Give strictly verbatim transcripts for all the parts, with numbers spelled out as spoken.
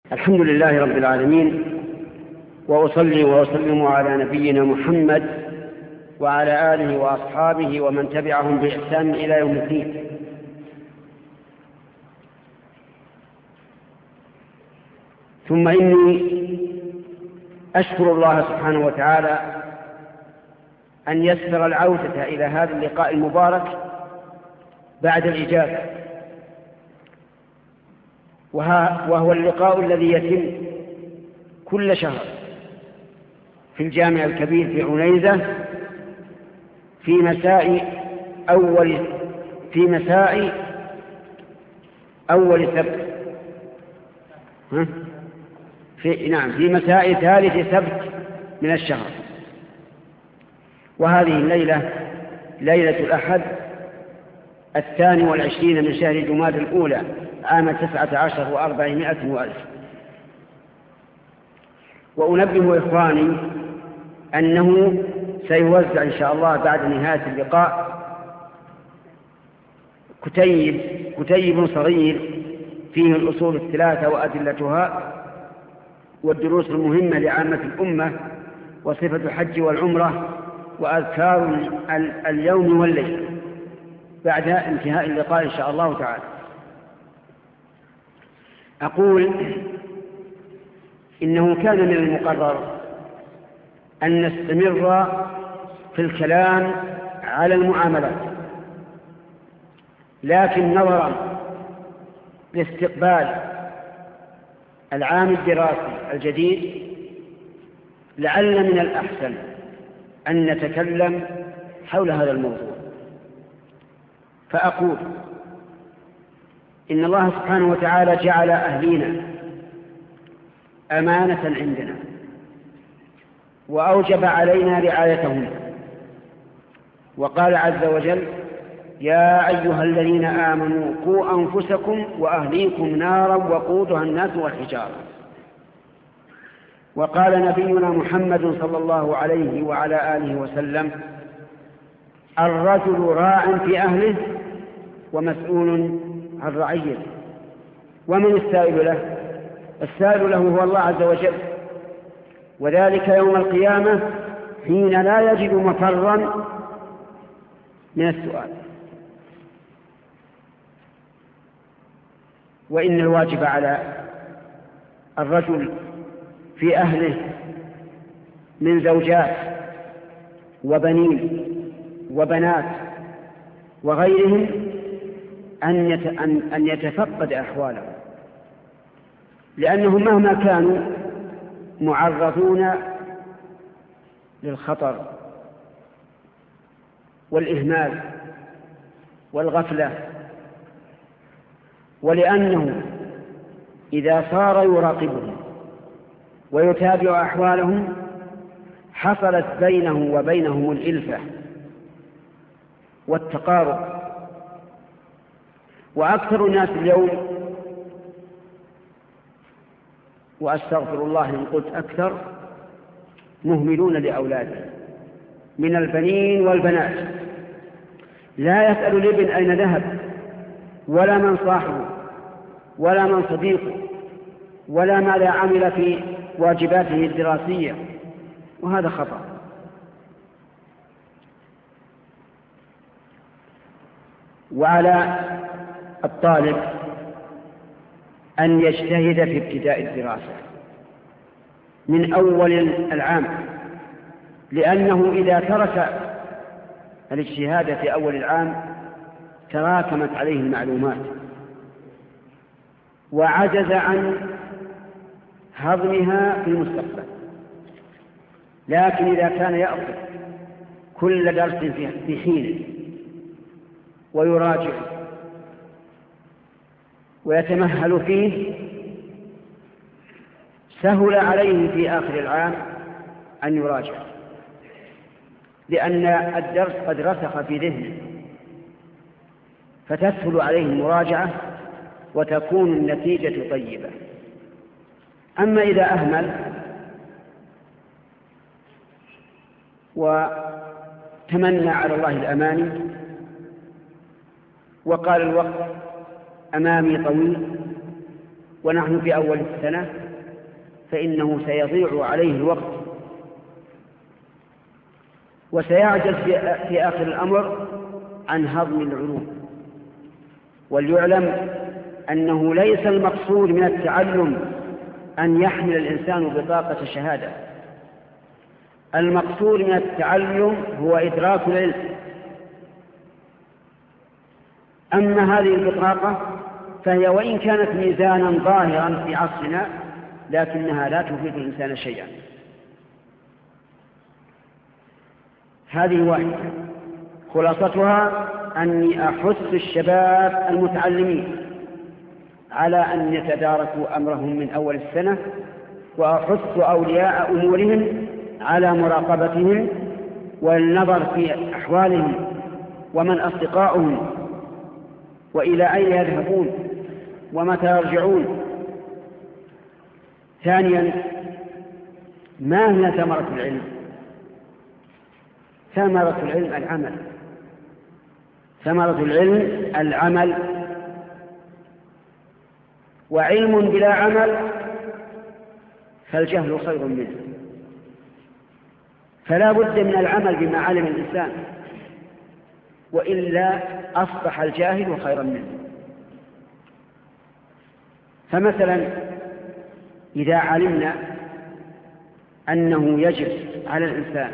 الحمد لله رب العالمين، وأصلي وأسلم على نبينا محمد وعلى آله وأصحابه ومن تبعهم بإحسان إلى يوم الدين. ثم إني أشكر الله سبحانه وتعالى أن يسر العودة إلى هذا اللقاء المبارك بعد الإجابة، وهو اللقاء الذي يتم كل شهر في الجامع الكبير في عنيزة في مساء أول في مساء أول سبت ها؟ في نعم في مساء ثالث سبت من الشهر. وهذه الليلة ليلة الأحد الثاني والعشرين من شهر جماد الأولى عام تسعة عشر وأربعمائة وألف. وأنبه إخواني أنه سيوزع إن شاء الله بعد نهاية اللقاء كتيب كتيب صغير فيه الأصول الثلاثة وأدلتها والدروس المهمة لعامة الأمة وصفة الحج والعمرة وأذكار اليوم والليل بعد انتهاء اللقاء إن شاء الله تعالى. أقول إنه كان من المقرر أن نستمر في الكلام على المعاملات، لكن نظرا لاستقبال العام الدراسي الجديد لعل من الأحسن أن نتكلم حول هذا الموضوع. فأقول إن الله سبحانه وتعالى جعل أهلينا أمانة عندنا وأوجب علينا رعايتهم، وقال عز وجل: يا أيها الذين آمنوا قوا أنفسكم وأهليكم نارا وقودها الناس والحجارة. وقال نبينا محمد صلى الله عليه وعلى آله وسلم: الرجل راع في أهله ومسؤول عن رعيته. ومن السائل له؟ السائل له هو الله عز وجل، وذلك يوم القيامة حين لا يجد مفرا من السؤال. وإن الواجب على الرجل في أهله من زوجات وبنين وبنات وغيرهم أن يتفقد أحوالهم، لأنهم مهما كانوا معرضون للخطر والإهمال والغفلة، ولأنه إذا صار يراقبهم ويتابع أحوالهم حصلت بينه وبينهم الإلفة والتقارب. وأكثر الناس اليوم، وأستغفر الله إن قلت أكثر، مهملون لأولادهم من البنين والبنات، لا يسأل الابن أين ذهب ولا من صاحبه ولا من صديقه ولا ماذا عمل في واجباته الدراسية، وهذا خطأ. وعلى الطالب أن يجتهد في ابتداء الدراسة من أول العام، لأنه إذا ترك الاجتهاد في أول العام تراكمت عليه المعلومات وعجز عن هضمها في المستقبل. لكن إذا كان يأخذ كل درس في حينه ويراجع ويتمهل فيه سهل عليه في آخر العام أن يراجع، لأن الدرس قد رسخ في ذهنه، فتسهل عليه المراجعة وتكون النتيجة طيبة. أما إذا أهمل وتمنى على الله الأماني وقال الوقت أمامي طويل ونحن في أول السنة فإنه سيضيع عليه الوقت وسيعجز في آخر الأمر عن هضم العلوم. وليعلم أنه ليس المقصود من التعلم أن يحمل الإنسان بطاقة شهادة، المقصود من التعلم هو إدراك العلم. أما هذه البطاقة فهي وإن كانت ميزانا ظاهرا في عصرنا لكنها لا تفيد الإنسان شيئا. هذه واحدة خلاصتها أني أحث الشباب المتعلمين على أن يتداركوا أمرهم من أول السنة، وأحث أولياء أمورهم على مراقبتهم والنظر في أحوالهم ومن أصدقاؤهم وإلى أين يذهبون ومتى يرجعون. ثانيا، ما هي ثمرة العلم؟ ثمرة العلم العمل. ثمرة العلم العمل، وعلم بلا عمل فالجهل خير منه. فلا بد من العمل بما علم الإنسان، وإلا أصبح الجاهل خيرا منه. فمثلا إذا علمنا أنه يجب على الإنسان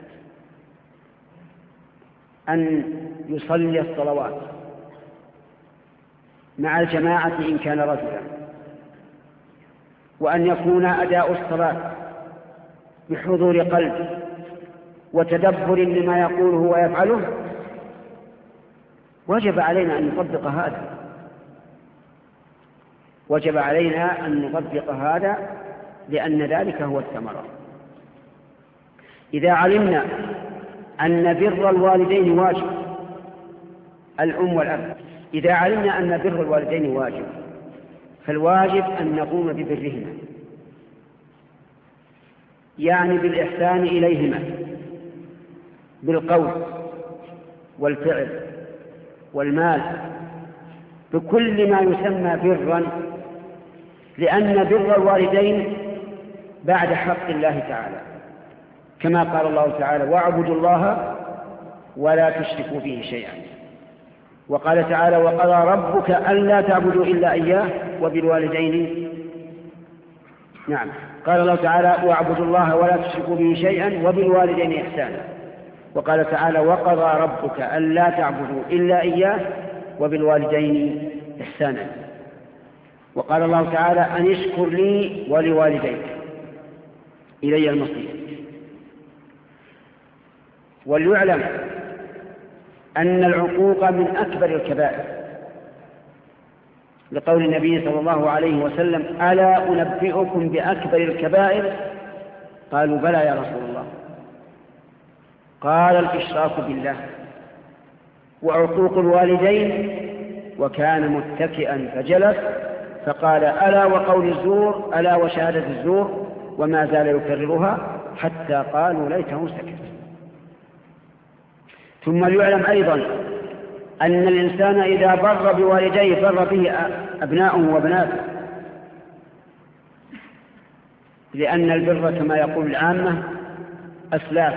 أن يصلي الصلوات مع الجماعة إن كان رجلا، وأن يكون أداء الصلاة بحضور قلب وتدبر لما يقوله ويفعله، وجب علينا أن نطبق هذا وجب علينا أن نطبق هذا لأن ذلك هو الثمرة. إذا علمنا أن بر الوالدين واجب، الأم والأب، إذا علمنا أن بر الوالدين واجب فالواجب أن نقوم ببرهما، يعني بالإحسان إليهما بالقول والفعل والمال، بكل ما يسمى برا، لأن بر الوالدين بعد حق الله تعالى، كما قال الله تعالى: واعبدوا الله ولا تشركوا به شيئا. وقال تعالى: وقضى ربك ألا تعبدوا إلا إياه وبالوالدين. نعم، قال الله تعالى: واعبدوا الله ولا تشركوا به شيئا وبالوالدين إحسانا. وقال تعالى: وقضى ربك ألا تعبدوا إلا إياه وبالوالدين إحسانا. وقال الله تعالى: أن اشكر لي ولوالديك إلي المصير. وليعلم أن العقوق من أكبر الكبائر، لقول النبي صلى الله عليه وسلم: ألا أنبئكم بأكبر الكبائر؟ قالوا: بلى يا رسول الله. قال: الإشراك بالله وعقوق الوالدين. وكان متكئا فجلس فقال: ألا وقول الزور، ألا وشهادة الزور، وما زال يكررها حتى قالوا ليته سكت. ثم ليعلم أيضا أن الإنسان إذا بر بوالديه بر به أبناؤه وبناته، لأن البر كما يقول العامة أسلاف،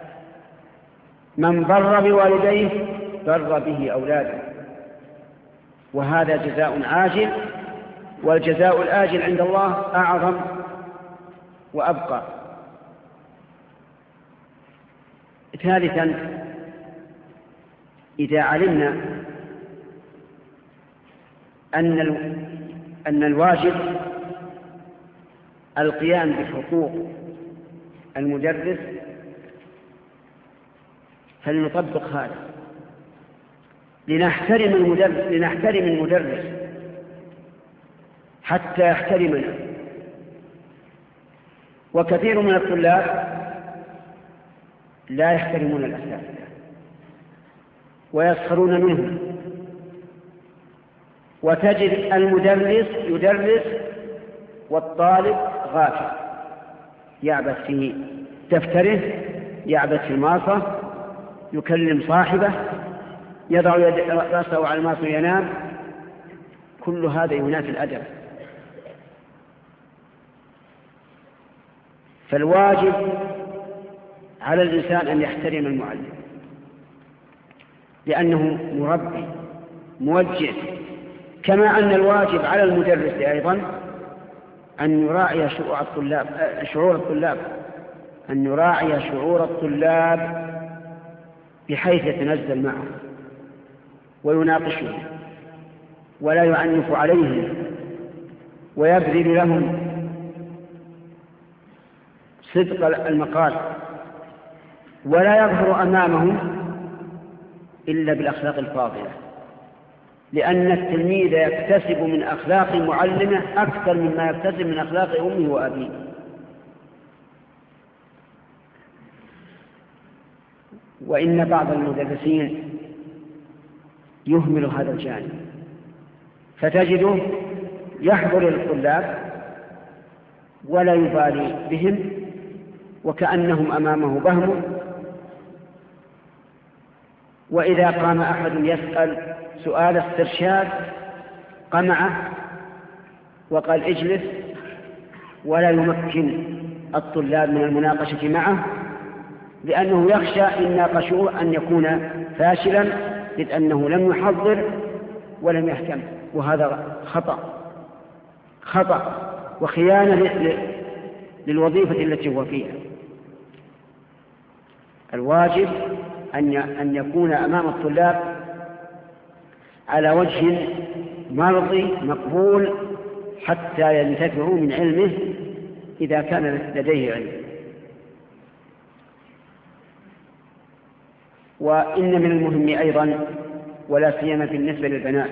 من بر بوالديه بر به أولاده، وهذا جزاء عاجل، والجزاء الآجل عند الله أعظم وأبقى. ثالثا، إذا علمنا أن أن الواجب القيام بحقوق المدرس فلنطبق هذا، لنحترم المدرس لنحترم المدرس حتى يحترمنا. وكثير من الطلاب لا يحترمون الأساتذة ويسخرون منهم، وتجد المدرس يدرس والطالب غافل يعبث في دفتره، يعبث في الماصة، يكلم صاحبه، يضع رأسه على الماصة وينام. كل هذا ينافي الأدب، فالواجب على الإنسان أن يحترم المعلم، لأنه مربي موجه، كما أن الواجب على المدرس أيضا أن يراعي شعور الطلاب شعور الطلاب أن يراعي شعور الطلاب بحيث يتنزل معهم ويناقشهم ولا يعنف عليهم ويبذل لهم صدق المقال، ولا يظهر أمامهم إلا بالأخلاق الفاضلة، لأن التلميذ يكتسب من أخلاق معلمه أكثر مما يكتسب من أخلاق أمه وأبيه. وإن بعض المدرسين يهمل هذا الجانب، فتجده يحضر الطلاب ولا يبالي بهم وكأنهم أمامه بهم، وإذا قام أحد يسأل سؤال استرشاد قمعه وقال اجلس، ولا يمكن الطلاب من المناقشة معه، لأنه يخشى إن ناقشوه أن يكون فاشلا، إذ أنه لم يحضر ولم يهتم، وهذا خطأ خطأ وخيانة للوظيفة التي هو فيها. الواجب أن يكون أمام الطلاب على وجه مرضي مقبول حتى ينتفعوا من علمه إذا كان لديه علم. وإن من المهم أيضا، ولا سيما بالنسبة للبنات،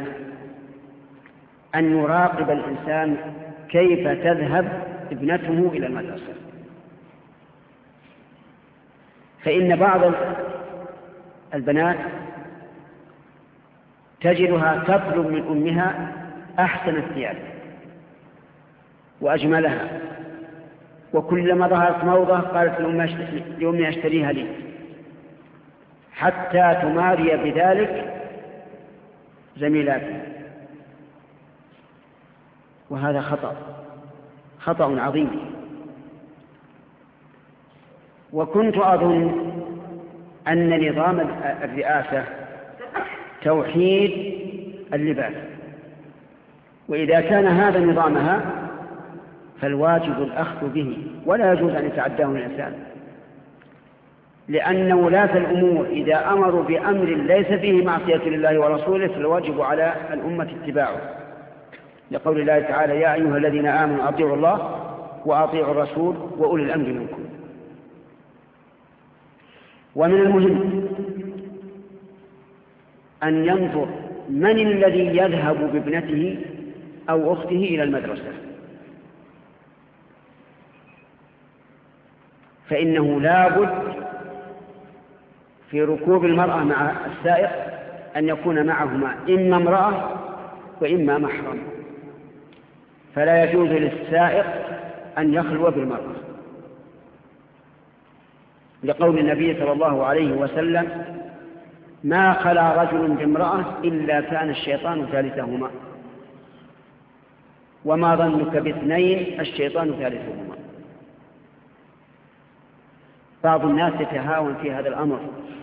أن يراقب الإنسان كيف تذهب ابنته إلى المدرسة، فإن بعض البنات تجدها تطلب من أمها أحسن الثياب وأجملها، وكلما ظهرت موضة قالت لأمي أشتريها لي، حتى تماري بذلك زميلاتها، وهذا خطأ خطأ عظيم. وكنت أظن أن نظام الرئاسة توحيد اللباس، وإذا كان هذا نظامها فالواجب الأخذ به، ولا يجوز أن يتعداه الإنسان، لأن ولاة الأمور إذا أمروا بأمر ليس فيه معصية لله ورسوله فالواجب على الأمة اتباعه، لقول الله تعالى: يا أيها الذين آمنوا أطيعوا الله وأطيعوا الرسول وأولي الأمر منكم. ومن المهم أن ينظر من الذي يذهب بابنته أو أخته إلى المدرسة، فإنه لا بد في ركوب المرأة مع السائق أن يكون معهما إما امرأة وإما محرم، فلا يجوز للسائق أن يخلو بالمرأة، لقول النبي صلى الله عليه وسلم: ما خلا رجل بامرأة إلا كان الشيطان ثالثهما، وما ظنك باثنين الشيطان ثالثهما. بعض الناس يتهاون في هذا الأمر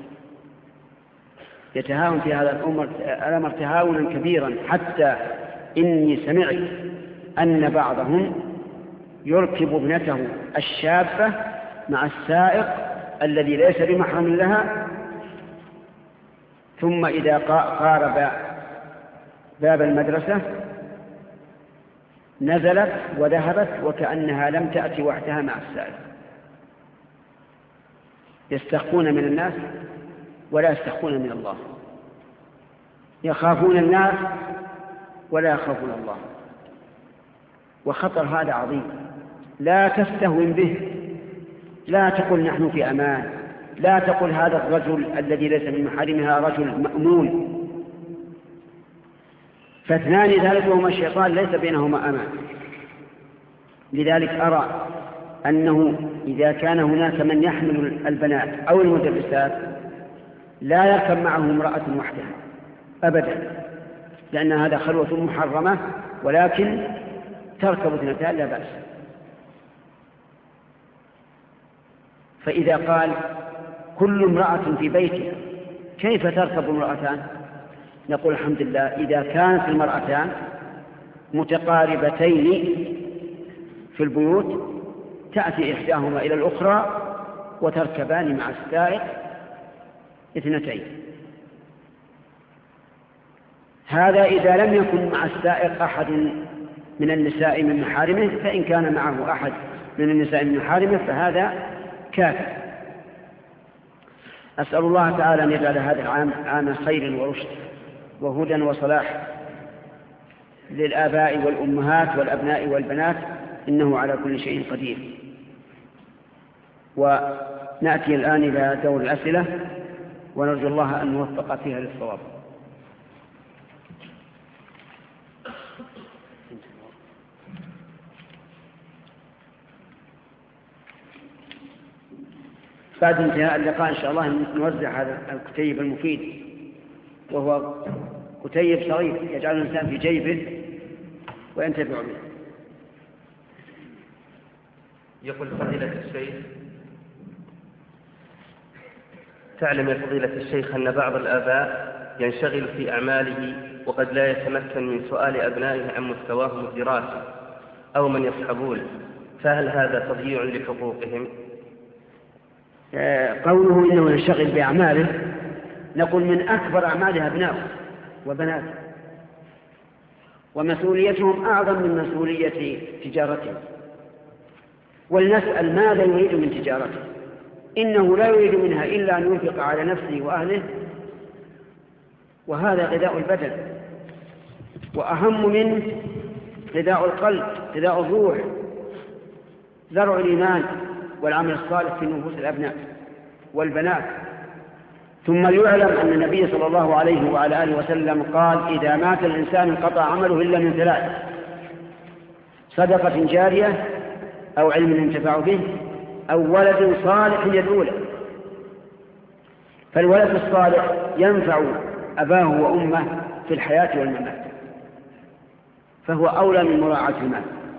يتهاون في هذا الأمر الأمر تهاونا كبيرا، حتى إني سمعت أن بعضهم يركب ابنته الشابة مع السائق الذي ليس بمحرم لها، ثم إذا قارب باب المدرسة نزلت وذهبت وكأنها لم تأتي وحدها مع السائق. يستخفون من الناس ولا يستخفون من الله، يخافون الناس ولا يخافون الله، وخطر هذا عظيم. لا تستهون به، لا تقل نحن في أمان، لا تقل هذا الرجل الذي ليس من محارمها رجل مأمون، فاثنان ثالثهما الشيطان ليس بينهما أمان. لذلك أرى أنه إذا كان هناك من يحمل البنات أو المدرسات لا يركب معه امرأة وحدها أبدا، لأن هذا خلوة محرمة، ولكن تركب اثنتان لا بأس. فإذا قال كل امرأة في بيتها كيف تركب امرأتان؟ نقول الحمد لله إذا كانت المرأتان متقاربتين في البيوت تأتي إحداهما إلى الأخرى وتركبان مع السائق اثنتين. هذا إذا لم يكن مع السائق أحد من النساء من محارمه، فإن كان معه أحد من النساء من محارمه فهذا كافر. أسأل الله تعالى أن يجعل هذا العام عام خير ورشد وهدى وصلاح للآباء والأمهات والأبناء والبنات، إنه على كل شيء قدير. ونأتي الآن إلى دور الأسئلة ونرجو الله أن نوفق فيها للصواب. بعد انتهاء اللقاء إن شاء الله نوزع هذا الكتيب المفيد، وهو كتيب صغير يجعل الإنسان في جيبه وينتفع به. يقول فضيلة الشيخ: تعلم يا فضيلة الشيخ أن بعض الآباء ينشغل في أعماله وقد لا يتمكن من سؤال أبنائه عن مستواهم الدراسي أو من يصحبون، فهل هذا تضييع لحقوقهم؟ قوله إنه ينشغل بأعماله، نقول من أكبر أعمالها أبناءه وبناته، ومسؤوليتهم أعظم من مسؤولية تجارتهم. ولنسأل ماذا يريد من تجارته؟ إنه لا يريد منها إلا أن ينفق على نفسه وأهله، وهذا غذاء البدن، وأهم منه غذاء القلب، غذاء الروح، زرع الإيمان والعمل الصالح في نفوس الأبناء والبنات. ثم يعلم أن النبي صلى الله عليه وعلى آله وسلم قال: إذا مات الإنسان انقطع عمله إلا من ثلاث: صدقة جارية، أو علم ينتفع به، أو ولد صالح يدعو له. فالولد الصالح ينفع أباه وأمه في الحياة والممات، فهو أولى من مراعاة المال.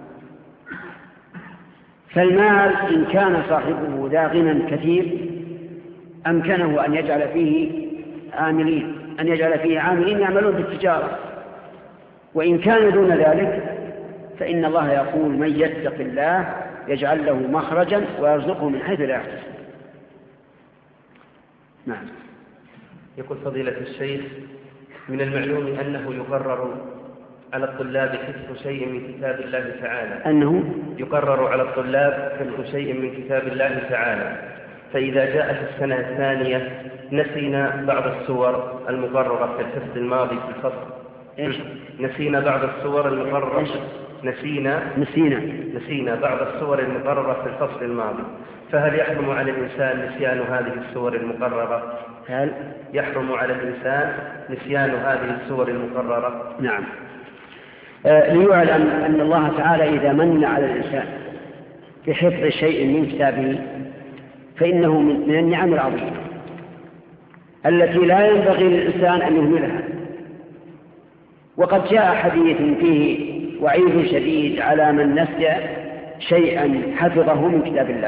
فالمال إن كان صاحبه ذا غنى كثير أمكنه أن يجعل فيه عاملين أن يجعل فيه عاملين يعملون بالتجارة، وإن كان دون ذلك فإن الله يقول: من يتق الله يجعل له مخرجا ويرزقه من حيث لا يحتسب. نعم. يقول فضيلة الشيخ: من المعلوم أنه يقرر على الطلاب حفظ شيء من كتاب الله تعالى أنه يقرر على الطلاب حفظ شيء من كتاب الله تعالى فإذا جاءت السنة الثانية نسينا بعض السور المقررة في الحفظ الماضي في الفصل. إيش؟ نسينا بعض السور المقررة إيش؟ نسينا نسينا نسينا بعض السور المقررة في الفصل الماضي، فهل يحرم على الإنسان نسيان هذه السور المقررة؟ هل يحرم على الإنسان نسيان هذه السور المقررة؟ نعم. آه ليعلم أن الله تعالى إذا من على الإنسان بحفظ شيء من كتابه فإنه من النعم العظيمة التي لا ينبغي للإنسان أن يهملها. وقد جاء حديث فيه وعيد شديد على من نسي شيئا حفظه من كتاب الله،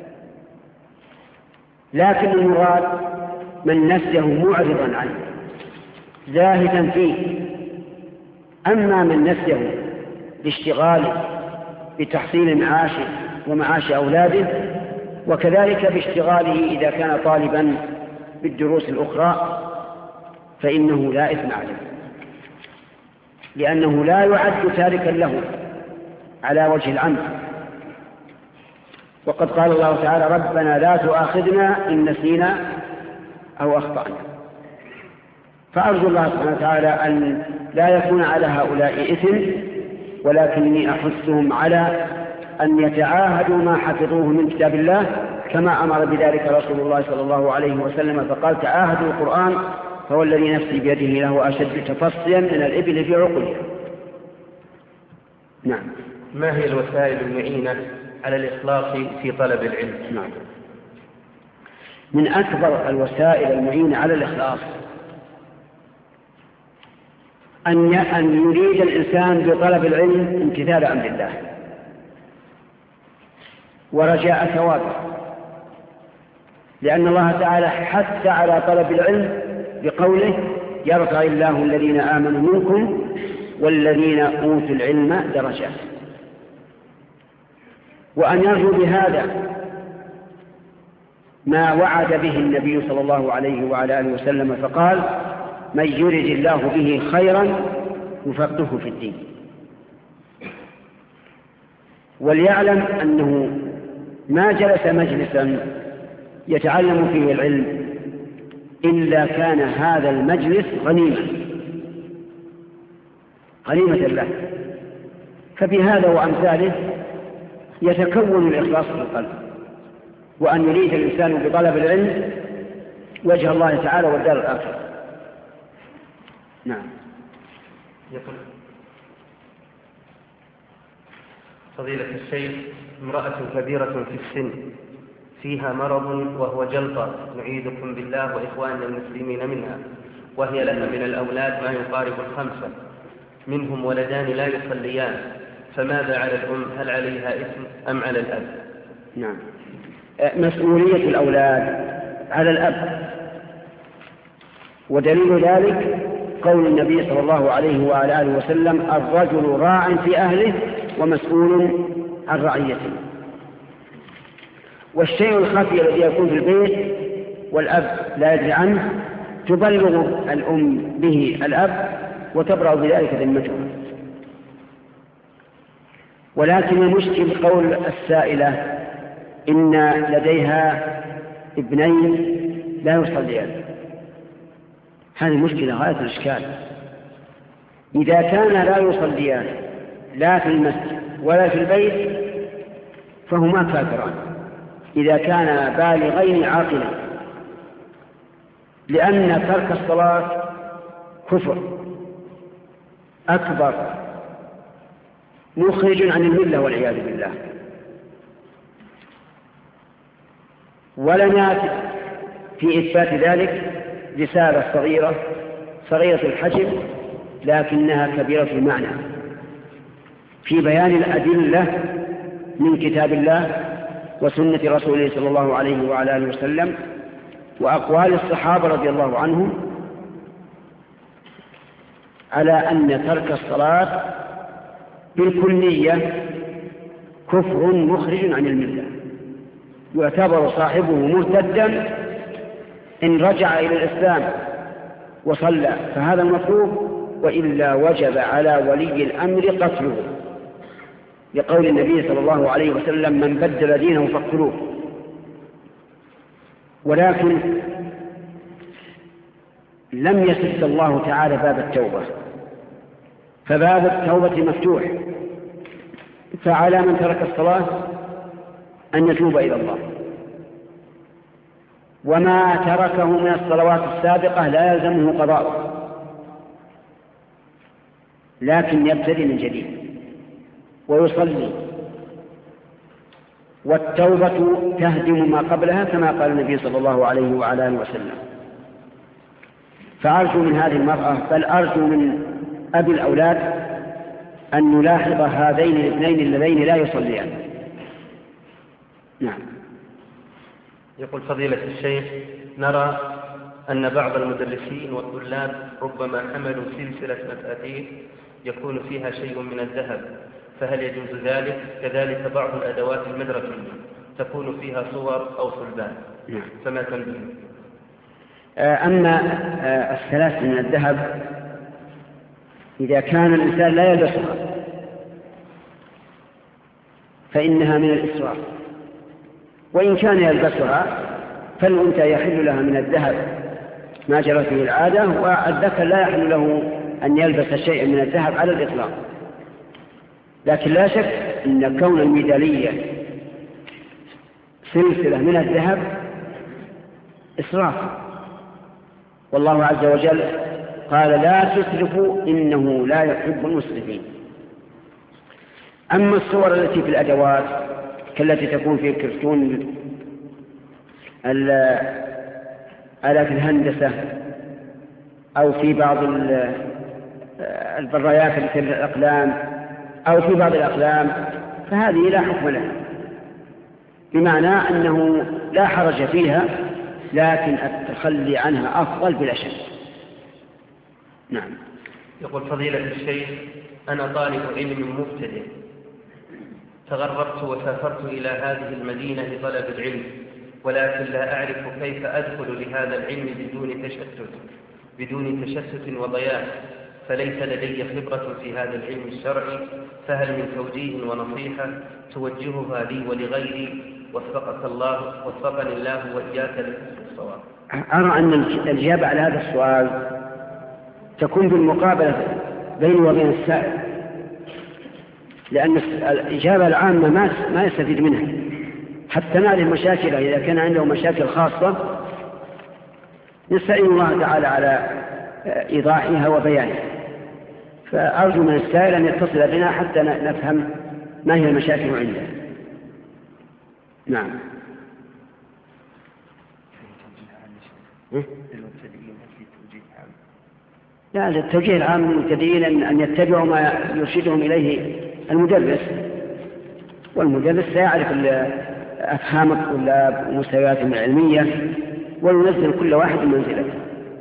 لكن المراد من نسيه معرضا عنه زاهدا فيه. أما من نسيه باشتغاله بتحصيل معاشه ومعاش أولاده، وكذلك باشتغاله إذا كان طالبا بالدروس الأخرى، فإنه لا إثم عليه، لأنه لا يعد تاركا له على وجه العمد. وقد قال الله تعالى: ربنا لا تؤاخذنا إن نسينا أو أخطأنا. فأرجو الله سبحانه وتعالى أن لا يكون على هؤلاء إثم، ولكني أحثهم على أن يتعاهدوا ما حفظوه من كتاب الله كما أمر بذلك رسول الله صلى الله عليه وسلم، فقال: تعاهدوا القرآن فهو الذي نفسي بيده له أشد تفصيا من الإبل في عقلها. نعم. ما هي الوسائل المعينة على الإخلاص في طلب العلم؟ نعم. من أكبر الوسائل المعينة على الإخلاص أن أن يريد الإنسان بطلب العلم امتثال أمر الله ورجاء ثوابه لأن الله تعالى حث على طلب العلم بقوله يرفع الله الذين آمنوا منكم والذين أوتوا العلم درجات. وأن يرجو بهذا ما وعد به النبي صلى الله عليه وعلى آله وسلم فقال من يرد الله به خيرا يفقهه في الدين. وليعلم أنه ما جلس مجلسا يتعلم فيه العلم إلا كان هذا المجلس غنيمة غنيمة له. فبهذا وأمثاله يتكون الإخلاص في القلب، وأن يريد الإنسان بطلب العلم وجه الله تعالى والدار الآخرة. نعم. يقول فضيلة الشيخ امرأة كبيرة في السن فيها مرض وهو جلطة نعيذكم بالله وإخواننا المسلمين منها، وهي لها من الأولاد ما يقارب الخمسة، منهم ولدان لا يصليان، فماذا على الأم؟ هل عليها إثم أم على الأب؟ نعم. مسؤولية الأولاد على الأب، ودليل ذلك قول النبي صلى الله عليه وعلى آله وسلم الرجل راع في أهله ومسؤول عن رعيته. والشيء الخفي الذي يكون في البيت والأب لا يدري عنه تبلغ الأم به الأب وتبرأ بذلك ذمته. ولكن المشكل قول السائلة إن لديها ابنين لا يصليان، هذه مشكلة غاية الإشكال. إذا كان لا يصليان لا في المسجد ولا في البيت فهما كافران إذا كان بالغين عاقلين، لأن ترك الصلاة كفر أكبر مخرج عن الملة والعياذ بالله. ولنا في إثبات ذلك رسالة صغيرة صغيرة الحجم لكنها كبيرة المعنى في بيان الأدلة من كتاب الله وسنة رسوله صلى الله عليه وعلى آله وسلم وأقوال الصحابة رضي الله عنهم على أن ترك الصلاة بالكلية كفر مخرج عن الملة، يعتبر صاحبه مرتدا إن رجع إلى الإسلام وصلى، فهذا المطلوب، وإلا وجب على ولي الأمر قتله، لقول النبي صلى الله عليه وسلم من بدل دينه فاقتلوه. ولكن لم يسد الله تعالى باب التوبة، فباب التوبة مفتوح، فعلى من ترك الصلاة أن يتوب إلى الله، وما تركه من الصلوات السابقة لا يلزمه قضاء، لكن يبتدي من جديد ويصلي، والتوبة تهدم ما قبلها كما قال النبي صلى الله عليه وعلى آله وسلم. فأرجو من هذه المرأة بل أرجو من أبي الأولاد أن نلاحظ هذين الاثنين اللذين لا يصليان. نعم. يقول فضيلة الشيخ نرى أن بعض المدرسين والطلاب ربما حملوا سلسلة مفاتيح يكون فيها شيء من الذهب، فهل يجوز ذلك؟ كذلك بعض الأدوات المدرسية تكون فيها صور أو صلبان، فما تنبه؟ أما الثلاث من الذهب إذا كان الإنسان لا يلبسها فإنها من الإسراف، وإن كان يلبسها فالأنثى يحل لها من الذهب ما جرت به العادة، والذكر لا يحل له أن يلبس شيئا من الذهب على الإطلاق. لكن لا شك أن كون الميدالية سلسلة من الذهب إسراف، والله عز وجل قال لا تسرفوا إنه لا يحب المسرفين. أما الصور التي في الأدوات كالتي تكون في كرتون آلات الهندسة أو في بعض البرايات مثل الأقلام أو في بعض الأقلام فهذه لا حكم لها، بمعنى أنه لا حرج فيها لكن التخلي عنها أفضل بلا شك. نعم. يقول فضيلة الشيخ: أنا طالب علم مبتدئ، تغربت وسافرت إلى هذه المدينة لطلب العلم، ولكن لا أعرف كيف أدخل لهذا العلم بدون تشتت بدون تشتت وضياع، فليس لدي خبرة في هذا العلم الشرعي، فهل من توجيه ونصيحة توجهها لي ولغيري؟ وفقك الله وفقني الله وإياك لحسن الصواب. أرى أن الإجابة على هذا السؤال تكون بالمقابلة بيني وبين السائل، لأن الإجابة العامة ما يستفيد منها، حتى نعرف مشاكله. إذا كان عنده مشاكل خاصة نستعين الله تعالى على إيضاحها وبيانها، فأرجو من السائل أن يتصل بنا حتى نفهم ما هي المشاكل عنده. نعم. لا، التوجيه العام للمبتدئين أن يتبعوا ما يرشدهم إليه المدرس، والمدرس سيعرف أفهام الطلاب ومستوياتهم العلمية وينزل كل واحد منزلته.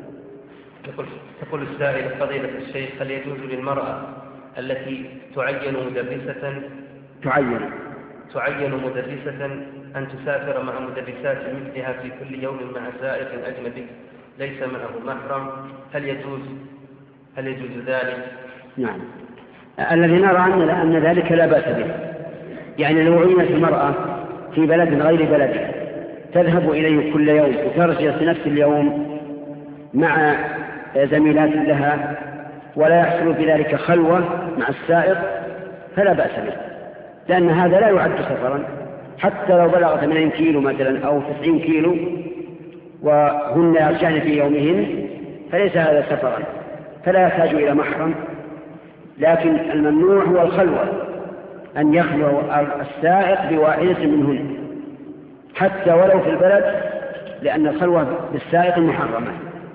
يقول السائل: فضيلة الشيخ، هل يجوز للمرأة التي تعين مدرسة تعين تعين مدرسة أن تسافر مع مدرسات مثلها في كل يوم مع سائق أجنبي ليس معه محرم؟ هل يجوز هل يجوز ذلك؟ نعم. الذي نرى عنه أن ذلك لا بأس به، يعني لو عينت المرأة في بلد غير بلدها تذهب إليه كل يوم وترجع في نفس اليوم مع زميلات لها ولا يحصل بذلك خلوة مع السائق فلا بأس به، لأن هذا لا يعد سفرا، حتى لو بلغ ثمانين كيلو مثلا أو تسعين كيلو وهن يرجعن في يومهن فليس هذا سفرا، فلا يحتاج إلى محرم. لكن الممنوع هو الخلوة، أن يخلو السائق بواحدة منهن حتى ولو في البلد، لأن الخلوة بالسائق محرمة.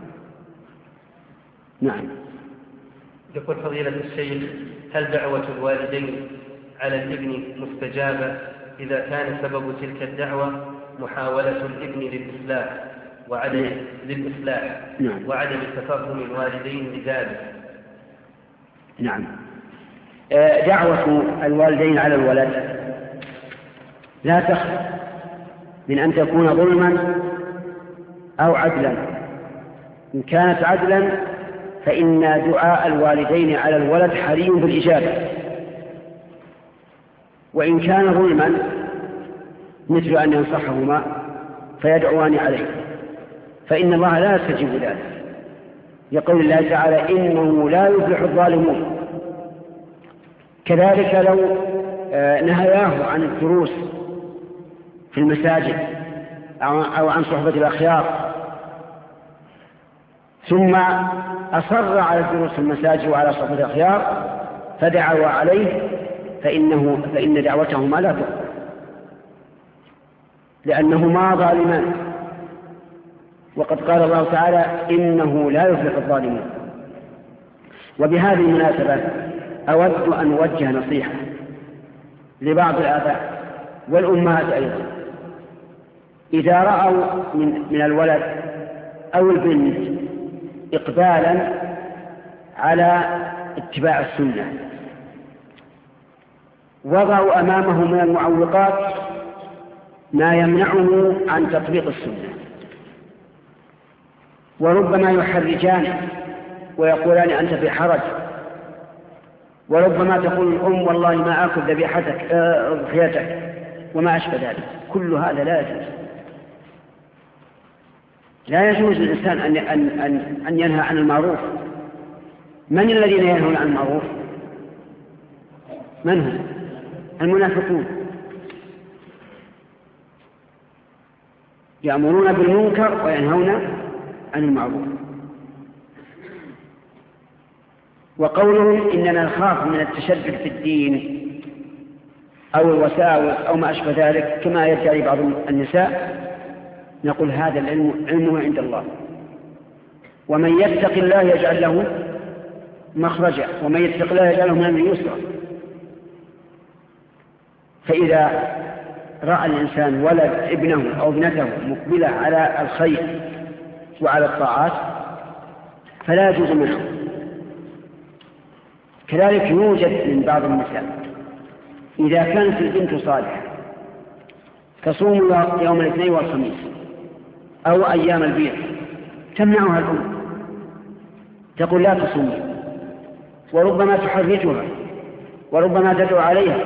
نعم. يقول فضيلة الشيخ: هل دعوة الوالدين على الابن مستجابة إذا كان سبب تلك الدعوة محاولة الابن للإصلاح وعدم للإصلاح نعم. وعدم تفهم الوالدين لذلك؟ نعم. دعوة الوالدين على الولد لا تخلو من أن تكون ظلما أو عدلا. إن كانت عدلا فإن دعاء الوالدين على الولد حري بالإجابة، وإن كان ظلما مثل أن ينصحهما فيدعوان عليه فإن الله لا يستجيب ذلك، يقول الله تعالى: إنه لا يفلح الظالمون. كذلك لو نهياه عن الدروس في المساجد أو عن صحبة الأخيار ثم أصر على الدروس في المساجد وعلى صحبة الأخيار فدعوا عليه فإنه فإن دعوتهما لا تقبل، لأنهما ظالمان، وقد قال الله تعالى: إنه لا يفلح الظالمون. وبهذه المناسبة أود أن أوجه نصيحة لبعض الآباء والأمهات أيضا، إذا رأوا من, من الولد أو البنت إقبالا على اتباع السنة وضعوا أمامه من المعوقات ما يمنعه عن تطبيق السنة، وربما يحرجان ويقولان أنت في حرج، وربما تقول الأم: والله ما آكل ذبيحتك ضحيتك وما أشبه ذلك. كل هذا لا يجوز. لا يجوز للإنسان أن, أن, أن, أن ينهى عن المعروف. من الذين ينهون عن المعروف؟ من هم؟ المنافقون، يأمرون بالمنكر وينهون عن المعروف. وقولهم إننا نخاف من التشدد في الدين أو الوساوس أو ما أشبه ذلك كما يدعي بعض النساء، نقول هذا العلم علمه عند الله، ومن يتق الله يجعل له مخرجا ومن يتق الله يجعله من أمره يسرا. فإذا رأى الإنسان ولد ابنه أو ابنته مقبلة على الخير وعلى الطاعات فلا يجوز منه. كذلك يوجد من بعض النساء إذا كانت البنت صالحة تصوم يوم الاثنين والخميس أو أيام البيض تمنعها الأم، تقول لا تصومي، وربما تحرجها وربما تدعو عليها،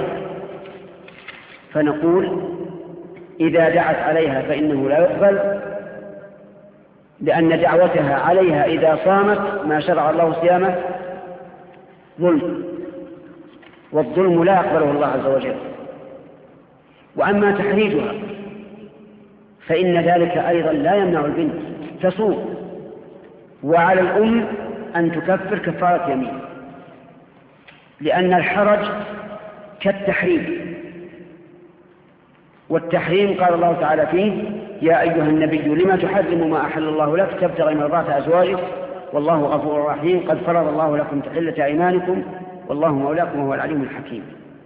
فنقول إذا دعت عليها فإنه لا يقبل، لأن دعوتها عليها إذا صامت ما شرع الله صيامه ظلم، والظلم لا يقبله الله عز وجل. وأما تحريجها فإن ذلك أيضا لا يمنع البنت تصوم، وعلى الأم أن تكفر كفارة يمين، لأن الحرج كالتحريم، والتحريم قال الله تعالى فيه يا أيها النبي لما تحرم ما أحل الله لك تبتغي مرضات أزواجك والله غفور رحيم قد فرض الله لكم تحلة أيمانكم والله مولاكم وهو العليم الحكيم.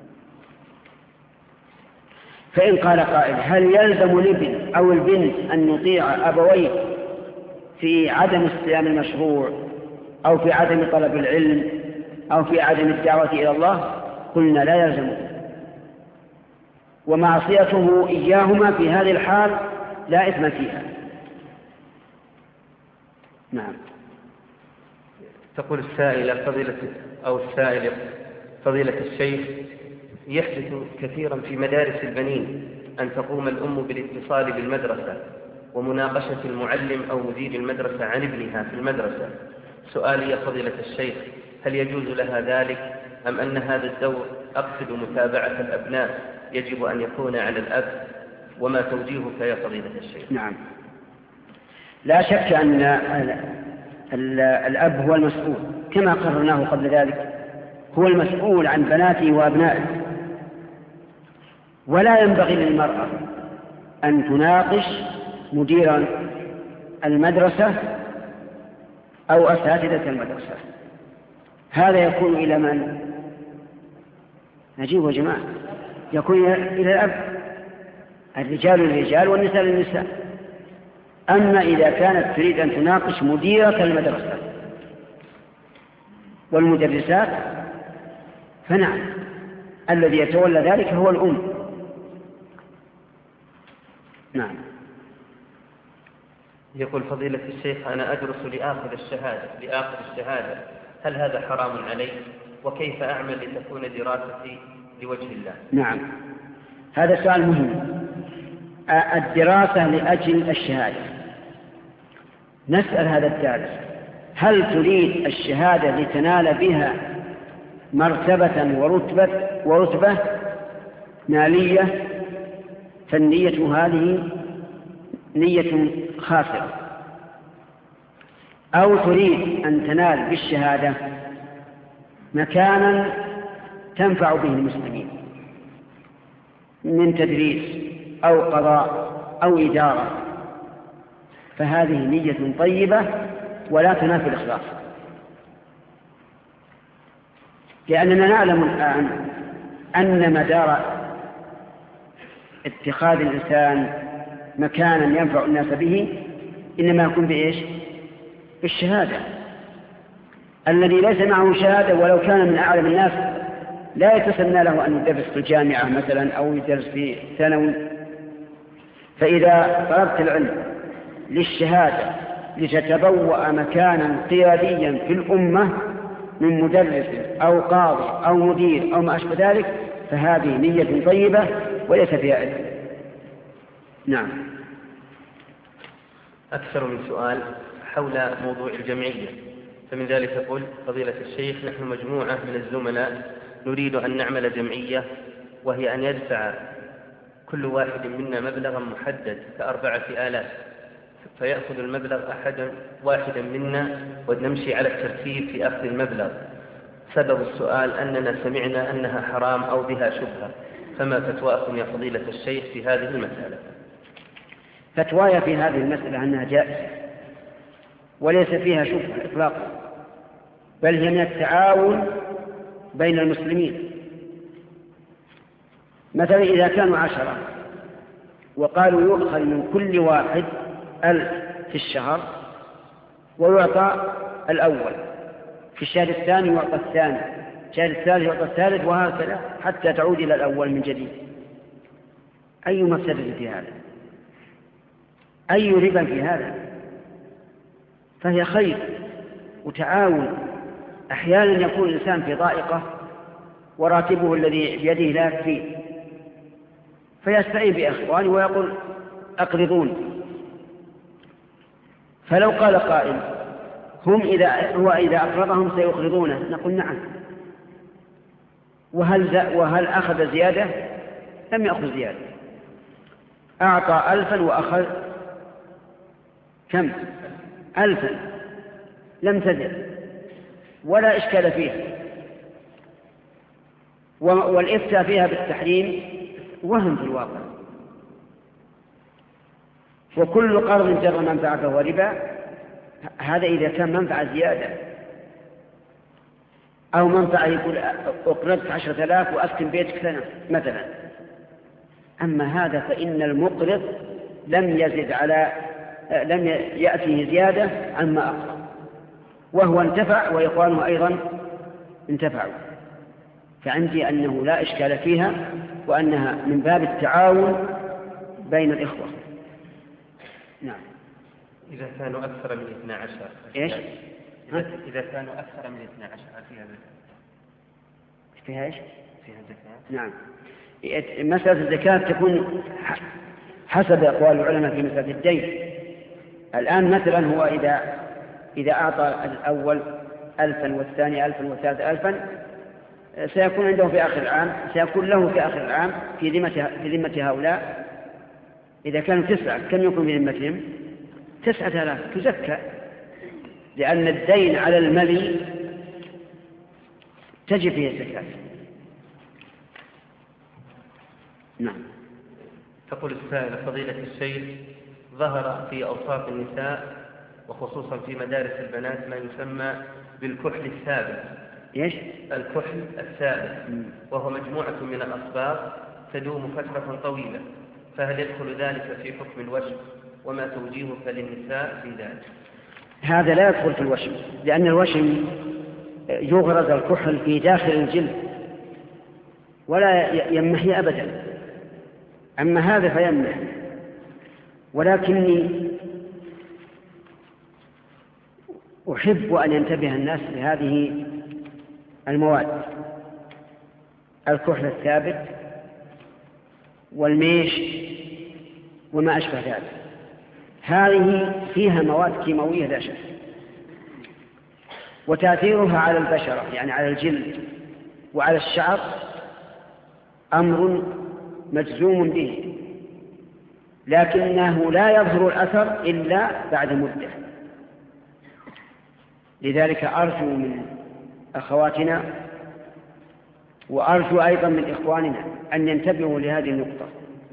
فإن قال قائل هل يلزم الابن أو البنت أن يطيع أبويه في عدم الصيام المشروع أو في عدم طلب العلم أو في عدم الدعوة إلى الله؟ قلنا لا يلزم، ومعصيته إياهما في هذه الحال لا إثم فيها. نعم. تقول السائلة فضيلة أو السائل فضيلة الشيخ يحدث كثيرا في مدارس البنين أن تقوم الأم بالاتصال بالمدرسة ومناقشة المعلم أو مدير المدرسة عن ابنها في المدرسة. سؤالي يا فضيلة الشيخ هل يجوز لها ذلك أم أن هذا الدور أقصد متابعة الأبناء يجب أن يكون على الأب؟ وما توجيهك يا فضيلة الشيخ؟ نعم، لا شك أن الأب هو المسؤول كما قررناه قبل ذلك، هو المسؤول عن بناته وأبنائه، ولا ينبغي للمرأة أن تناقش مدير المدرسة أو أساتذة المدرسة. هذا يكون إلى من؟ نجيب يا جماعة، يكون إلى الأب، الرجال للرجال والنساء للنساء. أما إذا كانت تريد أن تناقش مديرة المدرسة والمدرسات فنعم، الذي يتولى ذلك هو الأم. نعم. يقول فضيلة الشيخ أنا أدرس لآخذ الشهادة لآخذ الشهادة هل هذا حرام علي؟ وكيف أعمل لتكون دراستي لوجه الله؟ نعم، هذا سؤال مهم. الدراسة لأجل الشهادة، نسأل هذا الدارس هل تريد الشهادة لتنال بها مرتبة ورتبة, ورتبة مالية؟ فالنية هذه نية خاسرة، أو تريد أن تنال بالشهادة مكانا تنفع به المسلمين من تدريس أو قضاء أو إدارة، فهذه نية طيبة ولا تنافي الإخلاص، لأننا نعلم الآن أن مدار اتخاذ الإنسان مكانا ينفع الناس به إنما يكون بإيش؟ بالشهادة. الذي ليس معه شهادة ولو كان من أعلم الناس لا يتسنى له أن يدرس في الجامعة مثلا أو يدرس في ثانوي. فإذا طلبت العلم للشهادة لتتبوأ مكانا قياديا في الأمة من مدرس أو قاضي أو مدير أو ما أشبه ذلك فهذه نية طيبة وليس فيها إثم. نعم. أكثر من سؤال حول موضوع الجمعية، فمن ذلك يقول فضيلة الشيخ نحن مجموعة من الزملاء نريد أن نعمل جمعية، وهي أن يدفع كل واحد منا مبلغا محدد كأربعة آلاف، فيأخذ المبلغ أحد واحدا منا ونمشي على الترتيب في أخذ المبلغ. سبب السؤال أننا سمعنا أنها حرام أو بها شبهة، فما فتواكم يا فضيلة الشيخ في هذه المسألة؟ فتوايا في هذه المسألة أنها جائزة وليس فيها شبهة إطلاقا، بل هي من التعاون بين المسلمين. مثلا إذا كانوا عشرة وقالوا يؤخذ من كل واحد ألف في الشهر ويعطى الأول، في الشهر الثاني يعطى الثاني، الشهر الثالث يعطى الثالث، وهكذا حتى تعود إلى الأول من جديد. أي مفسدة في هذا؟ أي ربا في هذا؟ فهي خير وتعاون. أحيانا يكون الإنسان في ضائقة وراتبه الذي بيده لا يكفيه، فيستعين بإخوانه ويقول أقرضون. فلو قال قائل هم إذا هو إذا أقرضهم سيقرضونه، نقول نعم. وهل, وهل أخذ زيادة؟ لم يأخذ زيادة، أعطى ألفا وأخذ كم؟ ألفا، لم تزد ولا إشكال فيها. والإفتاء فيها بالتحريم وهم في الواقع. وكل قرض جر منفعة فهو ربا، هذا إذا كان منفعة زيادة أو منفعة يقول أقرضت عشرة آلاف وأسكن بيتك سنة مثلا. أما هذا فإن المقرض لم يزد على لم يأتيه زيادة عما أقرض، وهو انتفع وإخوانه أيضا انتفعوا. فعندي أنه لا إشكال فيها، وأنها من باب التعاون بين الإخوة. نعم. إذا كانوا أكثر من اثنى عشر إيش؟ إذا كانوا أكثر من اثنى عشر فيها زكاة؟ فيها إيش؟ فيها زكاة. نعم. مسألة الزكاة تكون حسب أقوال العلماء في مسألة الدين. الآن مثلا هو إذا إذا أعطى الأول ألفا والثاني ألفا والثالث ألفا، سيكون عنده في آخر العام، سيكون له في آخر العام في ذمة في ذمة هؤلاء. إذا كانوا تسعة كم يكون في ذمتهم؟ تسعة آلاف تزكى، لأن الدين على الملي تجب فيه الزكاة. نعم. تقول السائل فضيلة الشيخ، ظهر في أوصاف النساء وخصوصا في مدارس البنات ما يسمى بالكحل الثابت. إيش؟ الكحل الثابت، وهو مجموعة من الأصباغ تدوم فترة طويلة، فهل يدخل ذلك في حكم الوشم؟ وما توجيهك للنساء في ذلك؟ هذا لا يدخل في الوشم، لأن الوشم يغرز الكحل في داخل الجلد ولا يمحي أبدا. أما هذا فيمح. ولكني أحب أن ينتبه الناس لهذه المواد: الكحل الثابت والميش وما أشبه ذلك. هذه فيها مواد كيماوية لا شك، وتأثيرها على البشرة يعني على الجلد وعلى الشعر أمر مجزوم به، لكنه لا يظهر الأثر إلا بعد مدة. لذلك أرجو من أخواتنا وأرجو أيضا من إخواننا أن ينتبهوا لهذه النقطة،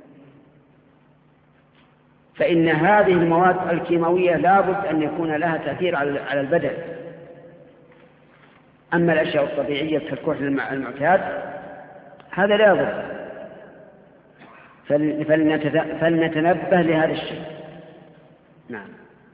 فإن هذه المواد الكيماوية لابد أن يكون لها تأثير على البدن. أما الأشياء الطبيعية كالكحل المعتاد هذا لا يضر، فلنتنبه لهذا الشيء. نعم.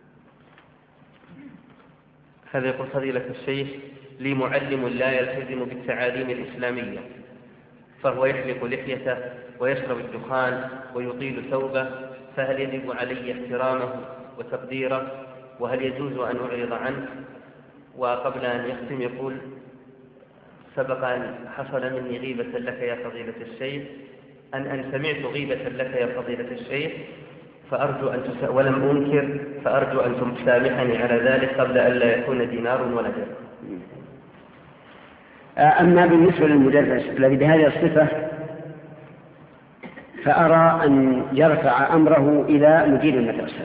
هذا يقول فضيلة الشيخ: لي معلم لا يلتزم بالتعاليم الإسلامية، فهو يحلق لحيته ويشرب الدخان ويطيل ثوبه، فهل يجب علي احترامه وتقديره؟ وهل يجوز أن أعرض عنه؟ وقبل أن يختم يقول: سبق أن حصل مني غيبة لك يا فضيلة الشيخ، أن أن سمعت غيبة لك يا فضيلة الشيخ، فأرجو أن تس... ولم أنكر، فأرجو أن تسامحني على ذلك قبل أن لا يكون دينار ولا درهم. أما بالنسبة للمدرس الذي بهذه الصفة، فأرى أن يرفع أمره إلى مدير المدرسة،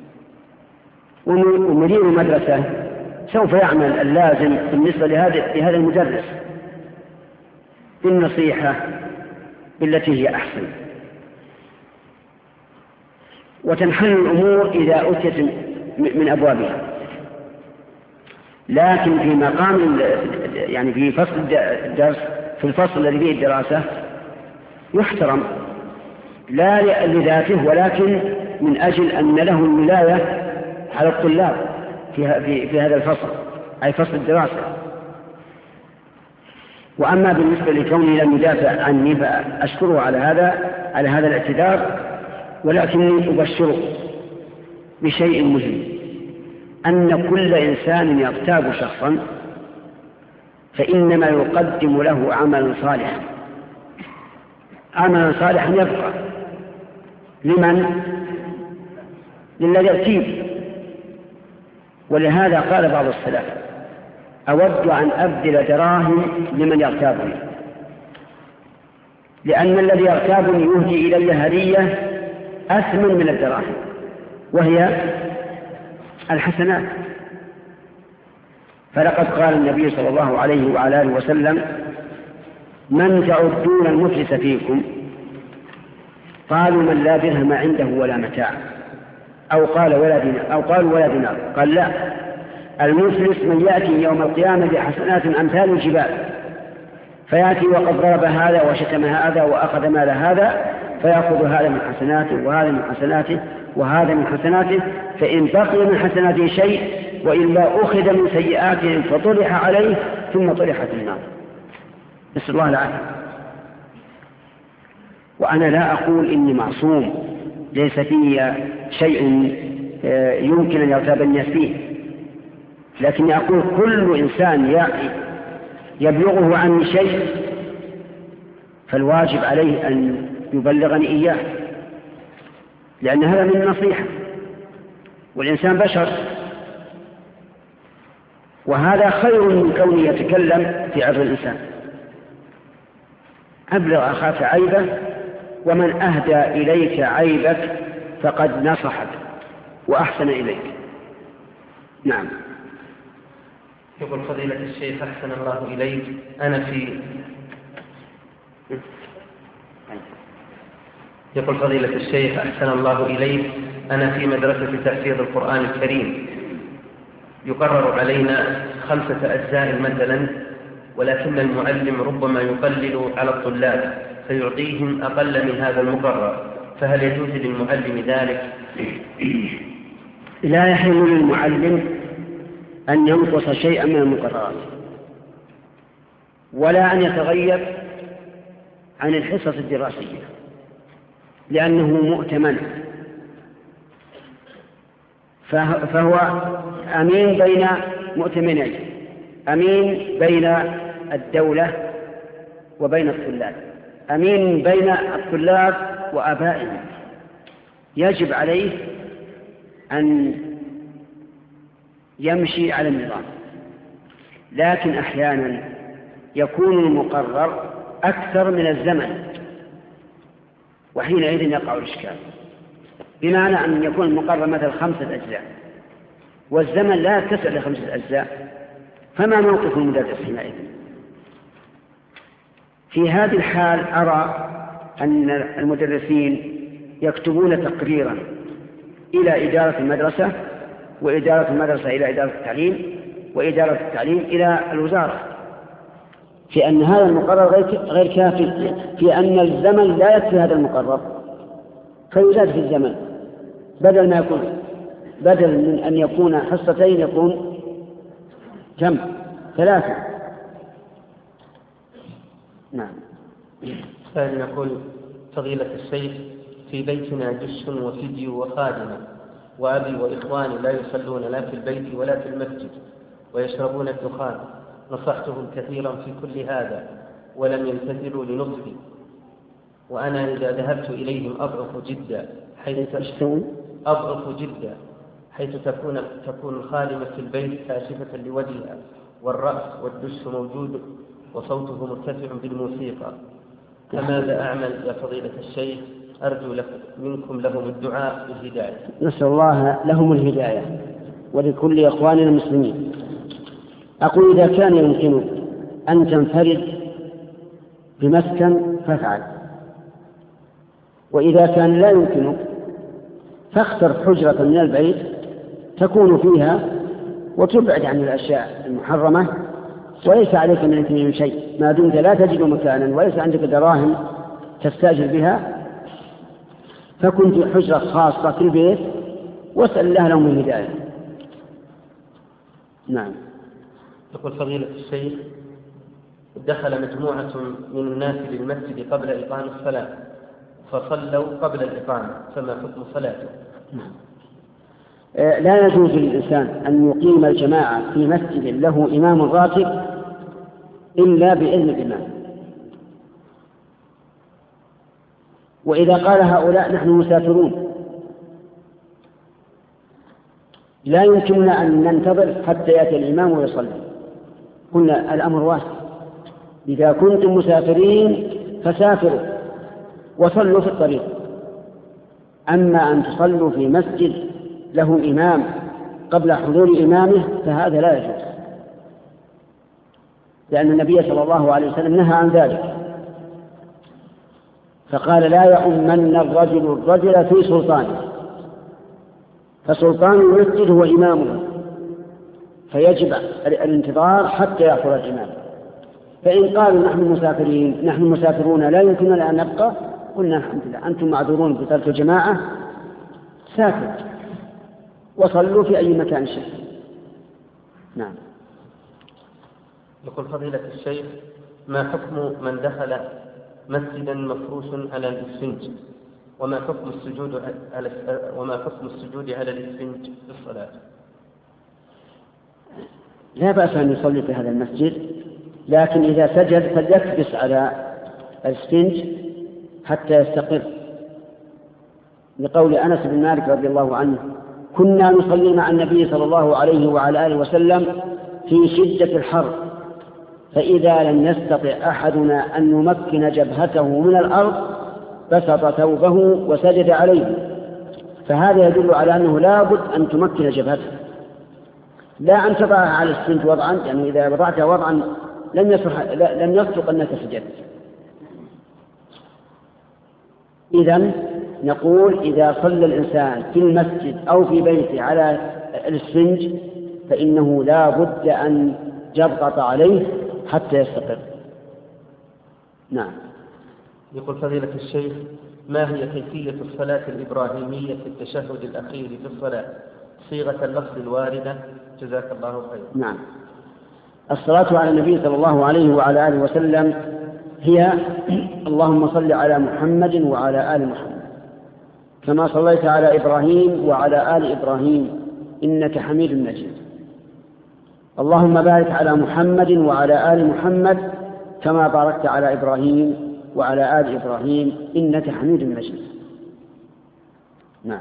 ومدير المدرسة سوف يعمل اللازم بالنسبة لهذا لهذا المدرس بالنصيحة بالتي هي أحسن، وتنحل الأمور إذا أتيت من أبوابها. لكن في مقام يعني في فصل الدرس، في الفصل الذي فيه الدراسة، يحترم لا لذاته ولكن من أجل أن له الولاية على الطلاب في, في هذا الفصل، أي فصل الدراسة. وأما بالنسبة لكوني لم يدافع عني فأشكره على هذا على هذا الاعتذار، ولكني أبشره بشيء مهم، أن كل إنسان يغتاب شخصا فإنما يقدم له عملا صالحا، عملا صالحا يبقى لمن؟ للذي يغتيب. ولهذا قال بعض السلف: أود أن أبذل دراهم لمن يغتابني، لأن الذي يغتابني يهدي إلي هدية أثمن من الدراهم، وهي الحسنات. فلقد قال النبي صلى الله عليه وعلى آله وسلم: من تعدون المفلس فيكم؟ قالوا: من لا درهم عنده ولا متاع، أو قال ولا دينار، أو قالوا ولا دينار. قال: لا، المفلس من يأتي يوم القيامة بحسنات أمثال الجبال، فيأتي وقد ضرب هذا وشتم هذا وأخذ مال هذا، فيأخذ هذا من حسناته وهذا من حسناته وهذا من حسناته، فإن بقي من حسناته شيء وإلا أخذ من سيئاتهم فطرح عليه ثم طرح في النار. نسأل الله العافية. وأنا لا أقول إني معصوم، ليس في شيء يمكن أن يغتاب الناس فيه، لكني أقول كل إنسان يبلغه عني شيء فالواجب عليه أن يبلغني إياه، لأن هذا من النصيحة، والإنسان بشر، وهذا خير من كونه يتكلم في عرض الإنسان. أبلغ أخاك عيبه، ومن أهدى إليك عيبك فقد نصحك وأحسن إليك. نعم. يقول فضيلة الشيخ أحسن الله إليك، أنا في يقول فضيلة الشيخ أحسن الله إليك أنا في مدرسة تحفيظ القرآن الكريم، يقرر علينا خمسة أجزاء مثلا، ولكن المعلم ربما يقلل على الطلاب فيعطيهم أقل من هذا المقرر، فهل يجوز للمعلم ذلك؟ لا يحل للمعلم أن ينقص شيئا من المقررات، ولا أن يتغير عن الحصص الدراسية، لأنه مؤتمن، فهو أمين بين مؤتمنين، أمين بين الدولة وبين الطلاب، أمين بين الطلاب وآبائهم. يجب عليه أن يمشي على النظام، لكن أحيانا يكون المقرر أكثر من الزمن، وحينئذ يقع الإشكال، بمعنى أن يكون المقرر مثل خمسة أجزاء والزمن لا يتسع لخمسة أجزاء، فما موقف المدرس حينئذ؟ في هذه الحال أرى أن المدرسين يكتبون تقريرا إلى إدارة المدرسة، وإدارة المدرسة إلى إدارة التعليم، وإدارة التعليم إلى الوزارة، في أن هذا المقرر غير كافي، في أن الزمن لا يكفي هذا المقرر، فيزاد في الزمن، بدل ما يكون بدل من أن يكون حصتين يكون كم؟ ثلاثة. نعم. سائل يقول فضيلة الشيخ، في بيتنا جش وفديو وخادمة، وأبي وإخواني لا يصلون لا في البيت ولا في المسجد ويشربون الدخان، نصحتهم كثيرا في كل هذا ولم يمتثلوا لنصحي، وأنا إذا ذهبت إليهم أضعف جدا حيث أضعف جدا حيث تكون تكون الخادمة في البيت كاشفة لوجهها، والرأس والدش موجود وصوته مرتفع بالموسيقى، فماذا أعمل يا فضيلة الشيخ؟ أرجو لك منكم لهم الدعاء بالهداية. نسأل الله لهم الهداية ولكل إخواننا المسلمين. أقول إذا كان يمكنك أن تنفرد بمسكن فافعل، وإذا كان لا يمكنك فاختر حجرة من البيت تكون فيها وتبعد عن الأشياء المحرمة، وليس عليك من الاثنين شيء، ما دمت لا تجد مكانا وليس عندك دراهم تستأجر بها فكن في حجرة خاصة في البيت واسأل الله لهم الهداية. نعم. يقول فضيلة الشيخ: دخل مجموعة من الناس للمسجد قبل إقامة الصلاة فصلوا قبل الإقامة، فما حكم صلاته؟ نعم. لا يجوز للإنسان أن يقيم الجماعة في مسجد له إمام راتب إلا بإذن الإمام. وإذا قال هؤلاء نحن مسافرون لا يمكننا أن ننتظر حتى يأتي الإمام ويصلي، قلنا الأمر واسع، إذا كنتم مسافرين فسافروا وصلوا في الطريق. أما أن تصلوا في مسجد له إمام قبل حضور إمامه فهذا لا يجوز، لأن النبي صلى الله عليه وسلم نهى عن ذلك، فقال: لا يؤمن الرجل الرجل في سلطانه، فسلطان المسجد هو إمامه، فيجب الانتظار حتى يحضر الإمام. فإن قالوا نحن مسافرين نحن مسافرون لا يمكننا أن نبقى، قلنا الحمد لله أنتم معذورون بترك الجماعة، سافروا وصلوا في أي مكان شئتم. نعم. يقول فضيلة الشيخ: ما حكم من دخل مسجدا مفروش على الإسفنج، وما حكم السجود على وما حكم السجود على الإسفنج في الصلاة؟ لا بأس أن يصلي في هذا المسجد، لكن إذا سجد فليكبس على الإسفنج حتى يستقر، لقول أنس بن مالك رضي الله عنه: كنا نصلي مع النبي صلى الله عليه وعلى آله وسلم في شدة الحر، فإذا لم يستطع أحدنا أن يمكن جبهته من الأرض بسط ثوبه وسجد عليه، فهذا يدل على أنه لا بد أن تمكن جبهته، لا أن تضعها على السنج وضعا، يعني إذا وضعتها وضعا لم يصح لم يصدق أنك سجدت. إذن نقول إذا صلى الإنسان في المسجد أو في بيته على السنج فإنه لا بد أن يضغط عليه حتى يستقر. نعم. يقول فضيلة الشيخ: ما هي كيفية الصلاة الإبراهيمية في التشهد الأخير في الصلاة؟ صيغة اللفظ الواردة، جزاك الله خيرا. نعم. الصلاة على النبي صلى الله عليه وعلى آله وسلم هي: اللهم صل على محمد وعلى آل محمد كما صليت على إبراهيم وعلى آل إبراهيم إنك حميد مجيد. اللهم بارك على محمد وعلى آل محمد كما باركت على إبراهيم وعلى آل إبراهيم إنك حميد مجيد. نعم.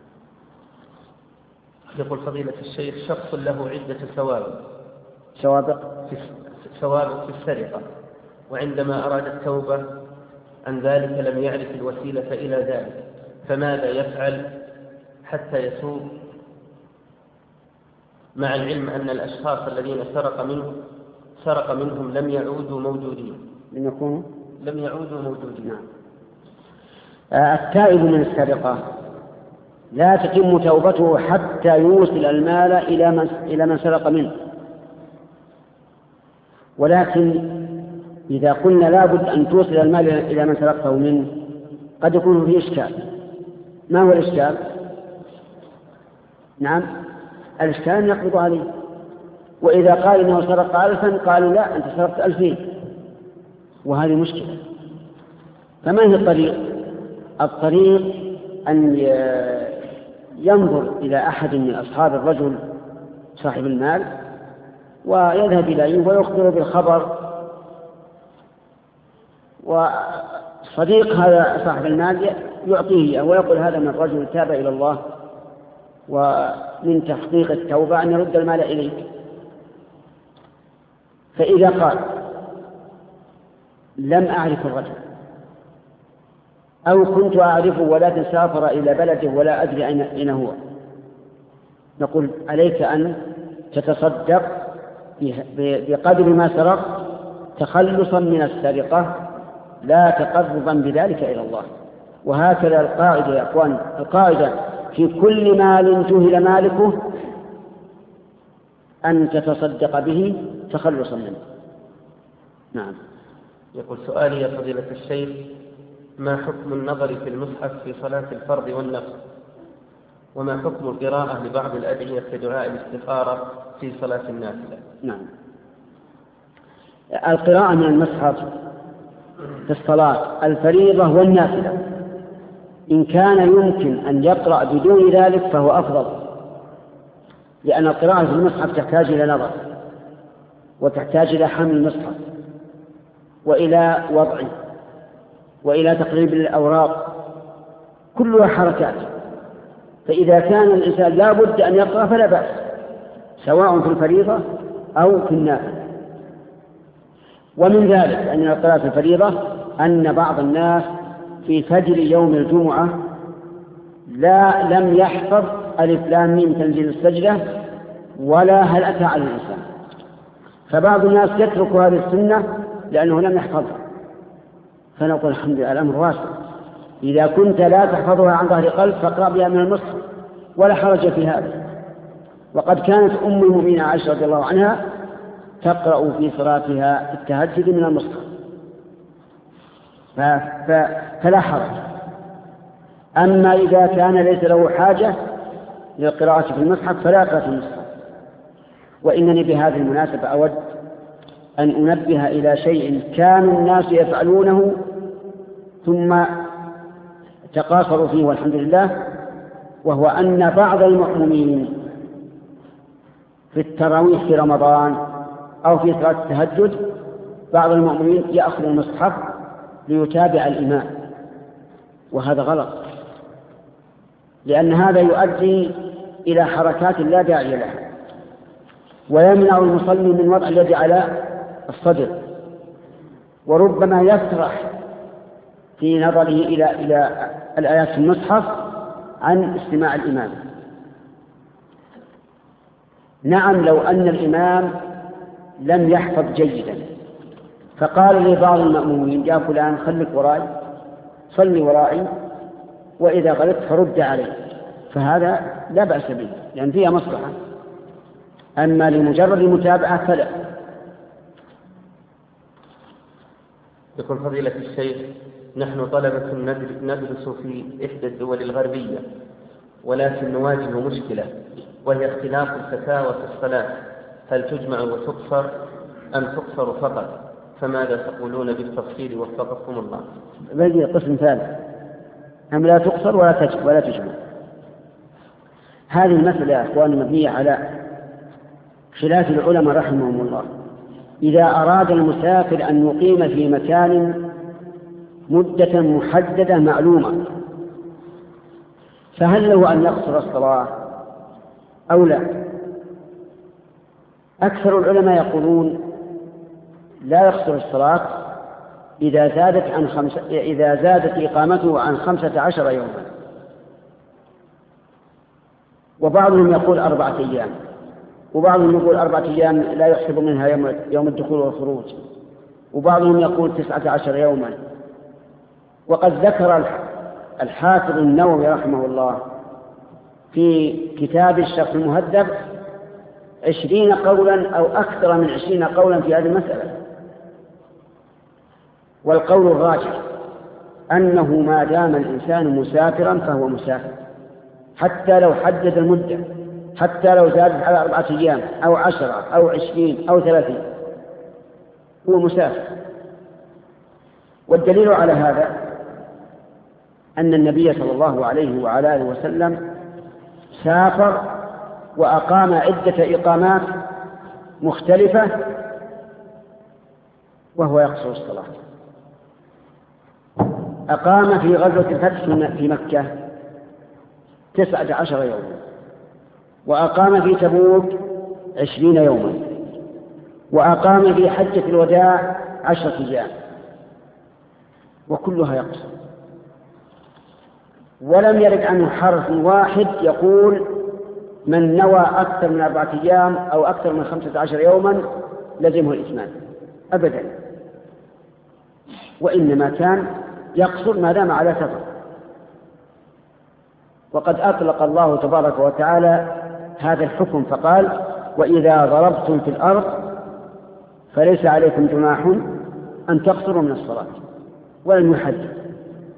يقول فضيلة الشيخ: شخص له عدة سوابق سوابق في سوابق في السرقة، وعندما أراد التوبة عن ذلك لم يعرف الوسيلة إلى ذلك، فماذا يفعل حتى يتوب، مع العلم أن الأشخاص الذين سرق منه سرق منهم لم يعودوا موجودين لم يكونوا لم يعودوا موجودين نعم. التائب من السرقة لا تتم توبته حتى يوصل المال إلى من إلى من سرق منه، ولكن إذا قلنا لا بد أن توصل المال إلى من سرقته منه قد يكون فيه إشكال. ما هو الإشكال؟ نعم، الإشكال يقبض عليه، وإذا قال إنه سرق ألفا قالوا لا أنت سرقت ألفين، وهذه مشكلة. فما هي الطريق؟ الطريق أن ينظر إلى أحد من أصحاب الرجل صاحب المال ويذهب إليه ويخبر بالخبر، وصديق هذا صاحب المال يعطيه ويقول هذا من الرجل تاب إلى الله ومن تحقيق التوبة أن يرد المال إليك. فإذا قال لم أعرف الرجل أو كنت أعرفه ولكن سافر إلى بلده ولا أدري أين هو، نقول عليك أن تتصدق بقدر ما سرق تخلصا من السرقة لا تقربا بذلك إلى الله. وهكذا القاعدة يا أخوان، القاعدة في كل مال جهل مالكه أن تتصدق به تخلصا منه. نعم. يقول سؤالي يا فضيلة الشيخ: ما حكم النظر في المصحف في صلاة الفرض والنفل؟ وما حكم القراءة لبعض الأدعية كدعاء الاستخارة في صلاة النافلة؟ نعم. القراءة من المصحف في الصلاة الفريضة والنافلة إن كان يمكن أن يقرأ بدون ذلك فهو أفضل، لأن القراءة في المصحف تحتاج إلى نظر، وتحتاج إلى حمل المصحف، وإلى وضعه، وإلى تقريب الأوراق، كلها حركات. فإذا كان الإنسان لا بد أن يقرأ فلا بأس، سواء في الفريضة أو في النافلة. ومن ذلك أن القراءة في الفريضة أن بعض الناس في فجر يوم الجمعة لا لم يحفظ ألف لام ميم تنزيل السجدة ولا هل أتى على الإنسان، فبعض الناس يترك هذه السنة لأنه لم يحفظها، فنقول الحمد لله الأمر واسع، إذا كنت لا تحفظها عن ظهر قلب فاقرأ بها من المصحف ولا حرج في هذا. وقد كانت أم المؤمنين عائشة رضي الله عنها تقرأ في صلاتها التهجد من المصحف، فلا حرج. أما إذا كان ليس له حاجة للقراءة في المصحف فلا قراءة في المصحف. وإنني بهذه المناسبة أود أن أنبه إلى شيء كان الناس يفعلونه ثم تقاصروا فيه والحمد لله، وهو أن بعض المؤمنين في التراويح في رمضان أو في صلاة التهجد بعض المؤمنين يأخذ المصحف ليتابع الإمام، وهذا غلط، لأن هذا يؤدي إلى حركات لا داعي لها، ويمنع المصلي من وضع اليد على الصدر، وربما يسرح في نظره إلى إلى الآيات في المصحف عن استماع الإمام. نعم، لو أن الإمام لم يحفظ جيدا فقال لبعض المأمومين يا فلان خليك وراي، صلي ورائي، وإذا غلطت فرد علي، فهذا لا بأس به لأن فيها مصلحة. أما لمجرد المتابعة فلا. يقول فضيلة الشيخ: نحن طلبة ندرس في إحدى الدول الغربية، ولكن نواجه مشكلة وهي اختلاف الفتاوى في الصلاة، هل تجمع وتقصر أم تقصر فقط؟ فماذا تقولون بالتفصيل وفقكم الله؟ بقي قسم ثالث، أم لا تقصر ولا ولا تجمع. هذه المسألة يا أخوان مبنية على خلاف العلماء رحمهم الله. إذا أراد المسافر أن يقيم في مكان مدة محددة معلومة فهل له أن يقصر الصلاة أو لا؟ أكثر العلماء يقولون لا يقصر الصلاة إذا زادت عن خمس إذا زادت إقامته عن خمسة عشر يوما، وبعضهم يقول أربعة أيام، وبعضهم يقول أربعة أيام لا يحسب منها يوم, يوم الدخول والخروج، وبعضهم يقول تسعة عشر يوما. وقد ذكر الحافظ النووي رحمه الله في كتاب الشرح المهذب عشرين قولا أو أكثر من عشرين قولا في هذه المسألة. والقول الراجح أنه ما دام الإنسان مسافرا فهو مسافر، حتى لو حدد المدة، حتى لو زادت على أربعة أيام أو عشرة أو عشرين أو ثلاثين، هو مسافر. والدليل على هذا أن النبي صلى الله عليه وعلى آله وسلم سافر وأقام عدة إقامات مختلفة وهو يقصر الصلاة. أقام في غزوة الفتح في مكة تسعة عشر يوما، وأقام في تبوك عشرين يوما، وأقام في حجة الوداع عشرة أيام، وكلها يقصر. ولم يرد عنه حرف واحد يقول من نوى أكثر من أربعة أيام أو أكثر من خمسة عشر يوما لزمه الإتمام أبدا، وإنما كان يقصر ما دام على سفر. وقد أطلق الله تبارك وتعالى هذا الحكم فقال: وإذا ضربتم في الأرض فليس عليكم جناح أن تقصروا من الصلاة، ولم يحدد.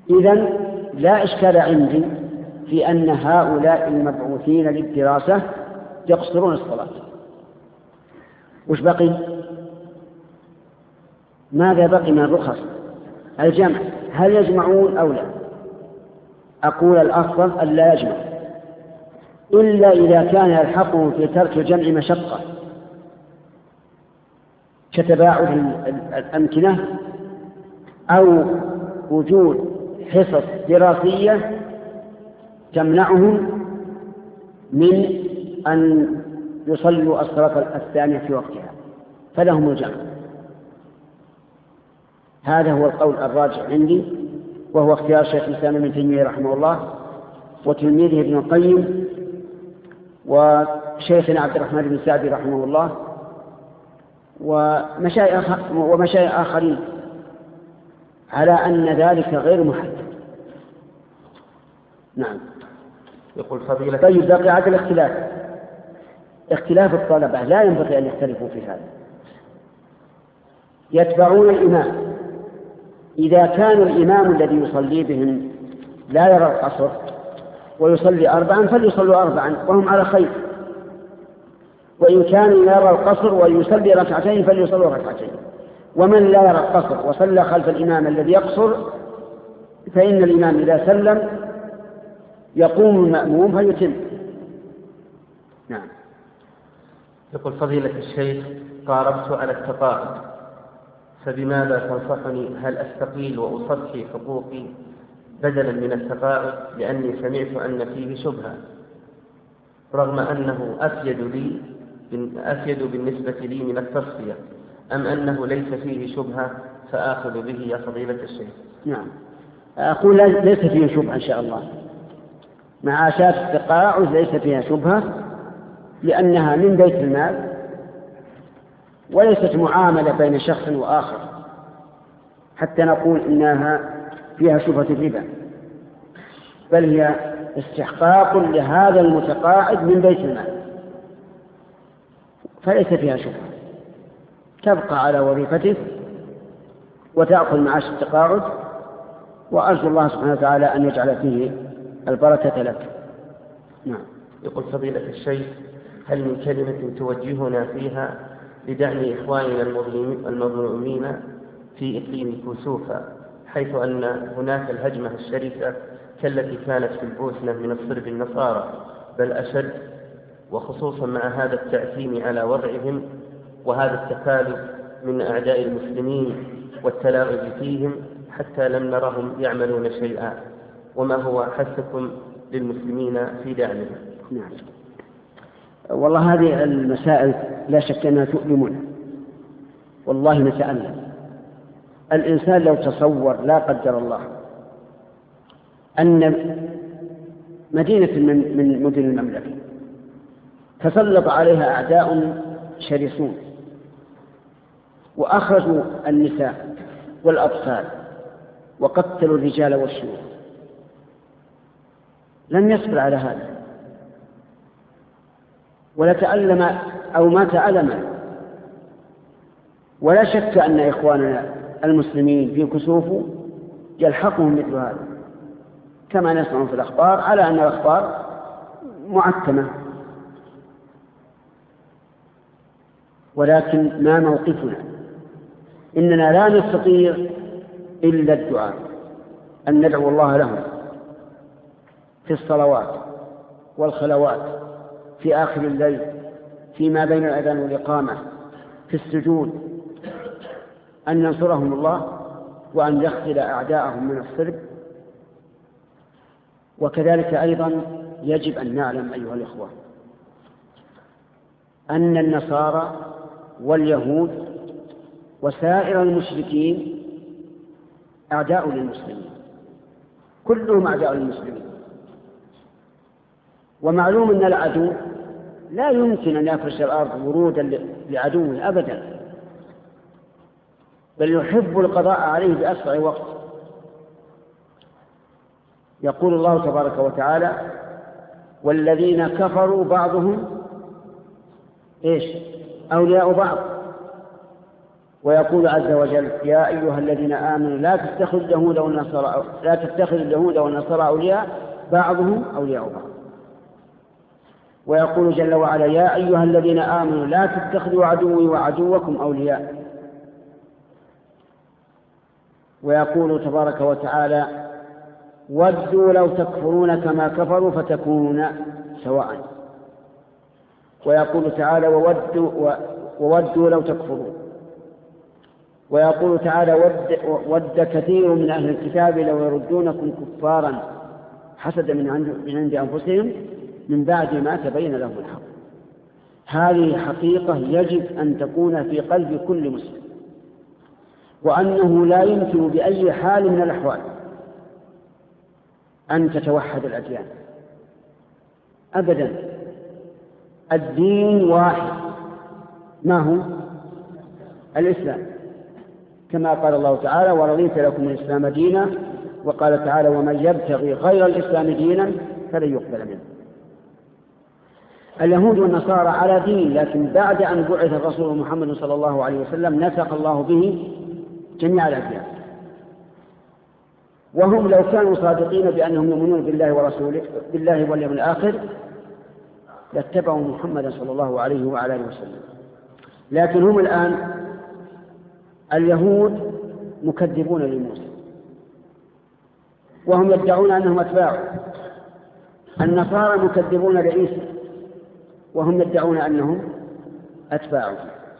إذن لا إشكال عندي في أن هؤلاء المبعوثين للدراسة يقصرون الصلاة. وش بقي؟ ماذا بقي من الرخص؟ الجمع. هل يجمعون أو لا؟ أقول الأفضل أن لا يجمع، إلا إذا كان يلحقهم في ترك الجمع مشقة كتباعد الأمكنة أو وجود حصص دراسية تمنعهم من أن يصلوا الصلاة الثانية في وقتها، فلهم الجمع. هذا هو القول الراجح عندي، وهو اختيار شيخ الإسلام ابن تيمية رحمه الله وتلميذه ابن القيم وشيخنا عبد الرحمن بن سعدي رحمه الله ومشايخ ومشايخ آخرين، على أن ذلك غير محدد. نعم. يقول فضيلة. طيب بقي عاد الاختلاف، اختلاف الطلبة لا ينبغي أن يختلفوا في هذا. يتبعون الإمام، إذا كان الإمام الذي يصلي بهم لا يرى القصر ويصلي أربعا فليصلوا أربعا وهم على خير، وإن كان يرى القصر ويصلي ركعتين فليصلوا ركعتين. ومن لا يرى القصر وصلى خلف الإمام الذي يقصر فإن الإمام إذا سلم يقوم المأموم فيتم. نعم. يقول فضيلة الشيخ قاربت على التقاعد، فبماذا تنصحني؟ هل أستقيل وأصفي حقوقي بدلا من التقاعد، لأني سمعت أن فيه شبهة رغم أنه أفيد لي أفيد بالنسبة لي من التصفية، أم أنه ليس فيه شبهة فآخذ به يا فضيلة الشيخ؟ نعم، أقول ليس فيه شبهة إن شاء الله. معاشات التقاعد ليس فيها شبهة، لأنها من بيت المال وليست معاملة بين شخص وآخر حتى نقول إنها فيها شبهة الربا، بل هي استحقاق لهذا المتقاعد من بيت المال، فليس فيها شبهة. تبقى على وظيفته وتأخذ معاش التقاعد، وأرجو الله سبحانه وتعالى أن يجعل فيه البركة لك. نعم. يقول فضيلة الشيخ هل من كلمة توجهنا فيها لدعم إخواننا المظلومين في إقليم كوسوفا، حيث أن هناك الهجمة الشرسة كالتي كانت في البوسنة من الصرب النصارى بل أشد، وخصوصا مع هذا التأثيم على وضعهم وهذا التكالب من أعداء المسلمين والتلاعب فيهم حتى لم نرهم يعملون شيئا، وما هو حثكم للمسلمين في دعمهم؟ نعم. والله هذه المسائل لا شك أنها تؤلمنا، والله نتألم. الإنسان لو تصور لا قدر الله أن مدينة من مدن المملكة تسلط عليها أعداء شرسون وأخرجوا النساء والأطفال وقتلوا الرجال والشيوخ، لم يصبر على هذا ولا تألم أو مات ألما. ولا شك أن إخواننا المسلمين في كسوف يلحقهم مثل هذا كما نسمع في الأخبار، على أن الأخبار معتمة، ولكن ما موقفنا؟ إننا لا نستطيع إلا الدعاء، أن ندعو الله لهم في الصلوات والخلوات، في آخر الليل، فيما بين الأذان والإقامة، في السجود، أن ينصرهم الله وأن يخذل أعداءهم من الصرب. وكذلك أيضا يجب أن نعلم أيها الإخوة أن النصارى واليهود وسائر المشركين أعداء للمسلمين، كلهم أعداء للمسلمين. ومعلوم أن العدو لا يمكن أن يفرش الأرض ورودا لعدوه أبدا، بل يحب القضاء عليه بأسرع وقت. يقول الله تبارك وتعالى والذين كفروا بعضهم إيش أولياء بعض ويقول عز وجل يا أيها الذين آمنوا لا تتخذوا اليهود والنصارى لا تتخذوا اليهود والنصارى أولياء بعضهم أولياء بعض. ويقول جل وعلا يا أيها الذين آمنوا لا تتخذوا عدوي وعدوكم أولياء. ويقول تبارك وتعالى ودوا لو تكفرون كما كفروا فتكونون سواء. ويقول تعالى وودوا, وودوا لو تكفرون. ويقول تعالى ود, ود كثير من أهل الكتاب لو يردونكم كفارا حسدا من عند, من عند أنفسهم من بعد ما تبين لهم الحق. هذه حقيقة يجب أن تكون في قلب كل مسلم، وأنه لا يمكن بأي حال من الأحوال أن تتوحد الأديان أبدا. الدين واحد، ما هو؟ الإسلام، كما قال الله تعالى ورضيت لكم الإسلام دينا، وقال تعالى ومن يبتغي غير الإسلام دينا فلن يقبل منه. اليهود والنصارى على دين، لكن بعد أن بعث الرسول محمد صلى الله عليه وسلم نسخ الله به جميع الأديان. وهم لو كانوا صادقين بأنهم يؤمنون بالله ورسوله بالله واليوم الآخر لاتبعوا محمدا صلى الله عليه وعلى آله وسلم. لكن هم الآن اليهود مكذبون لموسى وهم يدعون أنهم أتباعه، النصارى مكذبون لعيسى وهم يدعون أنهم أتباعه.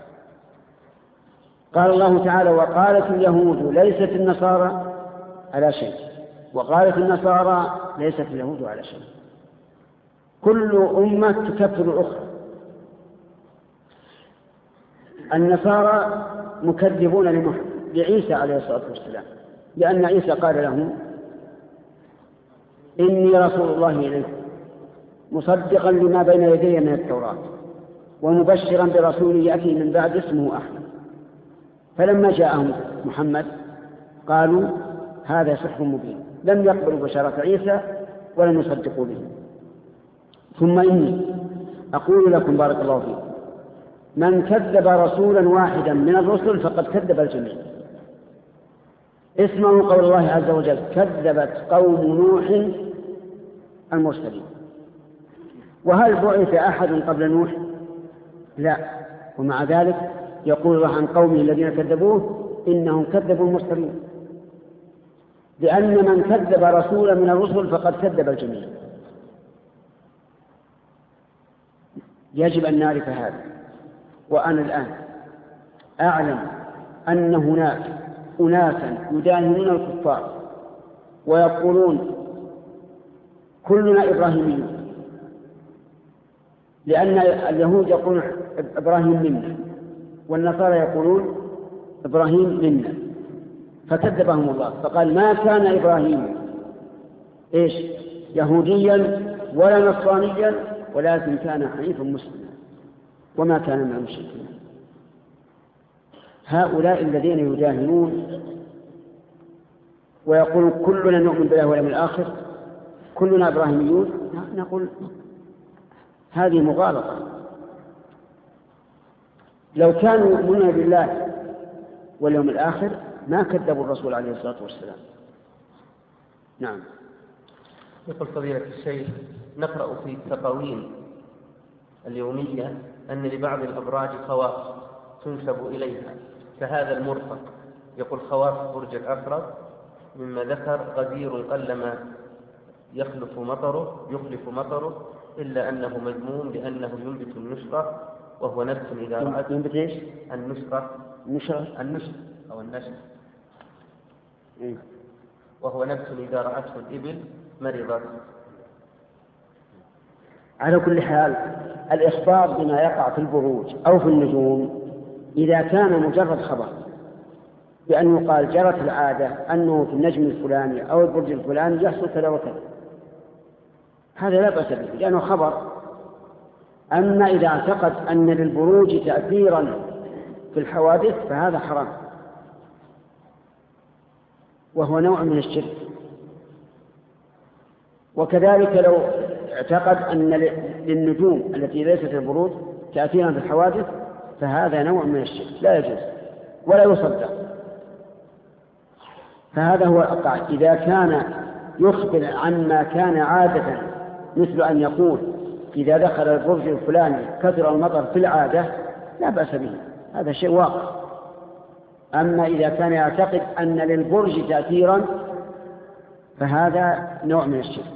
قال الله تعالى وقالت اليهود ليست النصارى على شيء وقالت النصارى ليست اليهود على شيء. كل أمة تكفر الأخرى. النصارى مكذبون لعيسى عليه الصلاة والسلام، لأن عيسى قال لهم إني رسول الله إليكم مصدقا لما بين يدي من التوراة ومبشرا برسول يأتي من بعد اسمه أحمد. فلما جاءهم محمد قالوا هذا سحر مبين، لم يقبلوا بشارة عيسى ولم يصدقوا به. ثم إني أقول لكم بارك الله فيكم من كذب رسولا واحدا من الرسل فقد كذب الجميع. اسمعوا قول الله عز وجل كذبت قوم نوح المرسلين. وهل بعث أحد قبل نوح؟ لا. ومع ذلك يقول الله عن قومه الذين كذبوه إنهم كذبوا المرسلين، لأن من كذب رسولا من الرسل فقد كذب الجميع. يجب أن نعرف هذا. وأنا الآن أعلم أن هناك أناسا يداهنون الكفار ويقولون كلنا إبراهيميون، لأن اليهود يقولون إبراهيم منا والنصارى يقولون إبراهيم منا، فكذبهم الله فقال ما كان إبراهيم إيش يهوديا ولا نصرانيا ولكن كان حنيفا مسلما وما كان من المشركين. هؤلاء الذين يداهنون ويقولون كلنا نؤمن بالله واليوم الآخر كلنا إبراهيميون، نقول هذه مغالطة. لو كانوا يؤمنون بالله واليوم الآخر ما كذبوا الرسول عليه الصلاة والسلام. نعم. يقول فضيلة الشيخ نقرأ في التقاويم اليومية أن لبعض الأبراج خواص تنسب إليها كهذا المرفق، يقول خواص برج العقرب مما ذكر غدير قلما يخلف مطره يخلف مطره إلا أنه مذموم لأنه ينبت النشرة وهو نبت إذا رأت ينبت إيش؟ النشرة النشرة النشر أو النشر إيه؟ وهو نبت إذا رأته الإبل مرضت. على كل حال الإخبار بما يقع في البروج أو في النجوم إذا كان مجرد خبر بأن يقال جرت العادة أنه في النجم الفلاني أو البرج الفلاني يحصل كذا وكذا، هذا لا بأس به لأنه خبر. أما إذا اعتقد أن للبروج تأثيرا في الحوادث فهذا حرام وهو نوع من الشرك. وكذلك لو اعتقد أن للنجوم التي ليست البروج تأثيرا في الحوادث فهذا نوع من الشرك لا يجوز. ولا يصدق. فهذا هو القاعدة. إذا كان يخبر عما كان عادة، مثل أن يقول إذا دخل البرج الفلاني كثر المطر في العادة، لا بأس به، هذا شيء واقع. أما إذا كان يعتقد أن للبرج تأثيرا فهذا نوع من الشرك.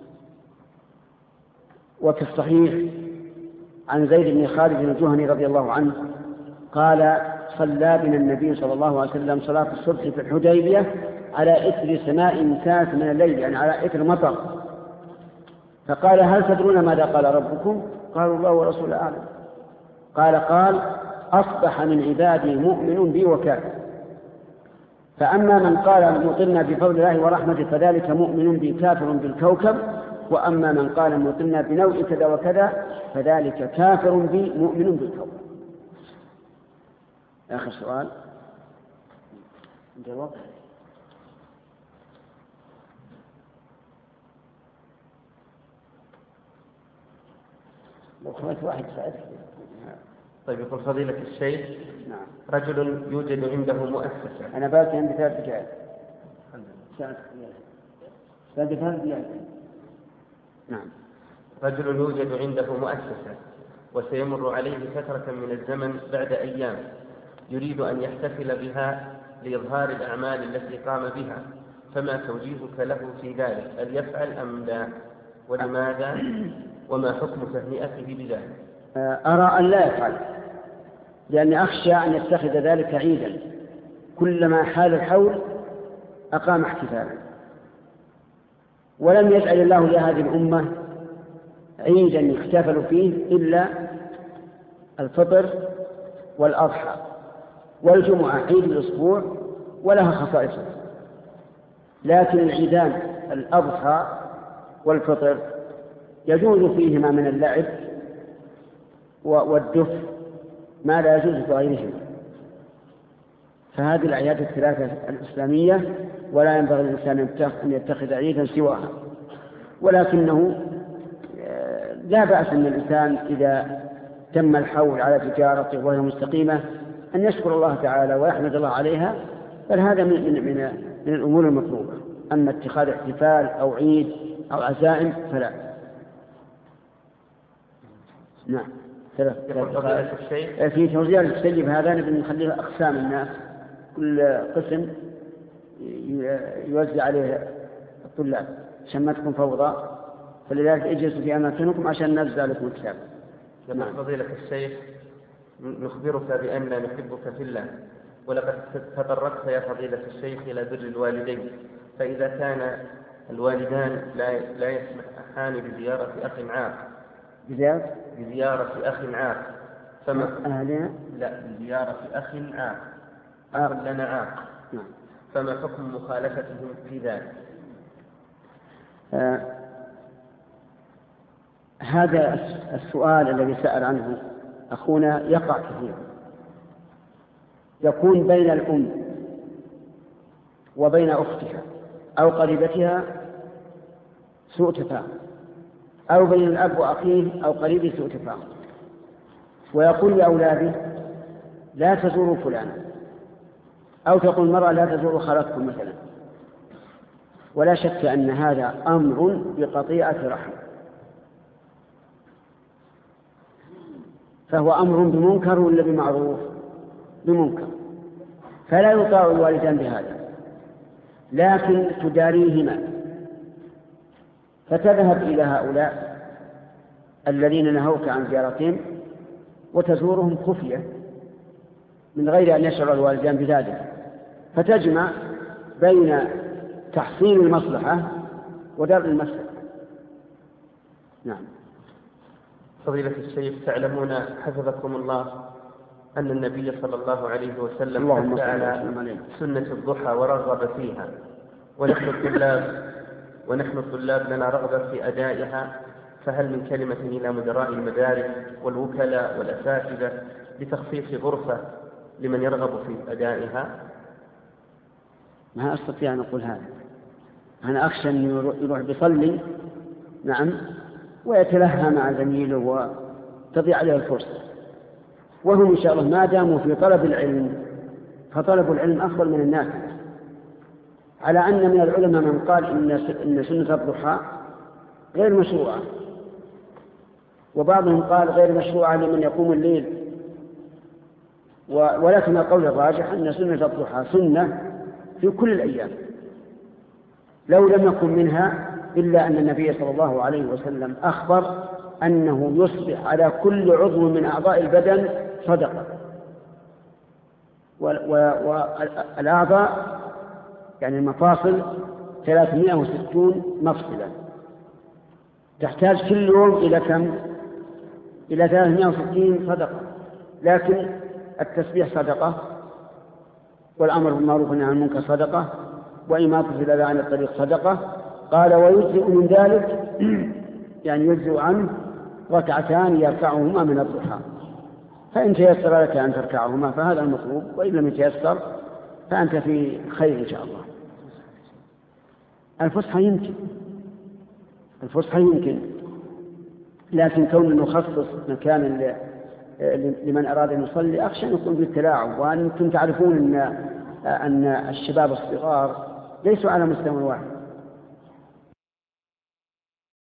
وفي الصحيح عن زيد بن خالد الجهني رضي الله عنه قال: صلى بنا النبي صلى الله عليه وسلم صلاة الصبح في الحديبية على إثر سماء كانت من الليل، يعني على إثر مطر. فقال: هل تدرون ماذا قال ربكم؟ قالوا: الله ورسوله أعلم. قال قال أصبح من عبادي مؤمن بي وكافر. فأما من قال مطرنا بفضل الله ورحمته فذلك مؤمن بي كافر بالكوكب، وأما من قال مطرنا بنوع كذا وكذا فذلك كافر بي مؤمن بالكوكب. آخر سؤال. عند الوقت. لو خلت واحد سعيد. طيب، يقول فضيلة الشيخ: نعم. رجل يوجد عنده مؤسسة. أنا باقي عندي ثلاث دقائق. ثلاث دقائق. نعم. رجل يوجد عنده مؤسسة وسيمر عليه فترة من الزمن بعد أيام، يريد أن يحتفل بها لإظهار الأعمال التي قام بها، فما توجيهك له في ذلك؟ هل يفعل أم لا؟ ولماذا؟ وما حكم تهنئته بذلك؟ أرى أن لا يفعل، لأني أخشى أن يتخذ ذلك عيدا، كلما حال الحول أقام احتفالا. ولم يجعل الله لهذه الأمة عيدا يحتفل فيه إلا الفطر والأضحى والجمعة، عيد الأسبوع ولها خصائص. لكن العيدان الأضحى والفطر يجوز فيهما من اللعب والدف ما لا يجوز في غيرهما. فهذه الأعياد الثلاثة الإسلامية ولا ينبغي للإنسان أن يتخذ عيدا سواها. ولكنه لا بأس أن الإنسان إذا تم الحول على تجارته وهي مستقيمة أن يشكر الله تعالى ويحمد الله عليها، بل هذا من, من, من, من الأمور المطلوبة. أما اتخاذ احتفال أو عيد أو عزائم فلا. نعم. في توزيع السيب هذا نبي نخليه أقسام الناس، كل قسم يوزع عليه الطلاب عشان ما تكون فوضى، فلذلك اجلسوا في أماكنكم عشان نوزع لكم الكتاب. نعم. فضيلة الشيخ، نخبرك بأننا نحبك في الله، ولقد تطرقت يا فضيلة الشيخ إلى بر الوالدين، فإذا كان الوالدان لا لا يسمحان بزيارة أخ عاق بزيارة بزيارة أخ عاق فما أهلنا لا بزيارة أخ عاق عاق لنا عاق نعم. فما حكم مخالفتهم في ذلك؟ آه هذا السؤال الذي سأل عنه أخونا يقع كثيرا، يكون بين الأم وبين أختها أو قريبتها سوء تفاهم، أو بين الأب وأخيه أو قريبه سوء تفاهم، ويقول لأولاده لا تزوروا فلانا، أو تقول المرأة لا تزوروا خالتكم مثلا. ولا شك أن هذا أمر بقطيعة رحم، فهو أمر بمنكر ولا بمعروف؟ بمنكر، فلا يطاع الوالدان بهذا، لكن تداريهما، فتذهب إلى هؤلاء الذين نهوك عن زيارتهم وتزورهم خفية من غير أن يشعر الوالدان بذلك، فتجمع بين تحصيل المصلحة ودرء المفسدة. نعم. فضيلة الشيخ، تعلمون حفظكم الله أن النبي صلى الله عليه وسلم حث على سنة الضحى ورغب فيها، ونحن الطلاب ونحن الطلاب لنا رغبة في أدائها، فهل من كلمة إلى مدراء المدارس والوكلاء والأساتذة لتخصيص غرفة لمن يرغب في أدائها؟ ما أستطيع أن أقول هذا، أنا أخشى أن يروح بيصلي نعم ويتلهى مع زميله وتضيع عليه الفرصة، وهم إن شاء الله ما داموا في طلب العلم فطلب العلم أفضل من الناس، على أن من العلماء من قال إن سنة الضحى غير مشروعة، وبعضهم قال غير مشروعة لمن يقوم الليل، ولكن القول الراجح أن سنة الضحى سنة في كل الأيام، لو لم يكن منها إلا أن النبي صلى الله عليه وسلم أخبر أنه يصبح على كل عضو من أعضاء البدن صدقة، والأعضاء يعني المفاصل ثلاثمائة وستون مفصلا، تحتاج كل يوم إلى كم؟ إلى ثلاثمائة وستين صدقة. لكن التسبيح صدقة، والأمر بالمعروف والنهي عن المنكر صدقة، وإماطة الأذى عن الطريق صدقة. قال ويجزئ من ذلك يعني يجزئ عنه ركعتان يركعهما من الضحى، فإن تيسر لك أن تركعهما فهذا المطلوب، وإن لم يتيسر فأنت في خير إن شاء الله. الفسحة يمكن الفسحة يمكن لكن كون نخصص مكانا لمن أراد أن يصلي أخشى أن يكون بالتلاعب، وأنتم تعرفون أن أن الشباب الصغار ليسوا على مستوى واحد.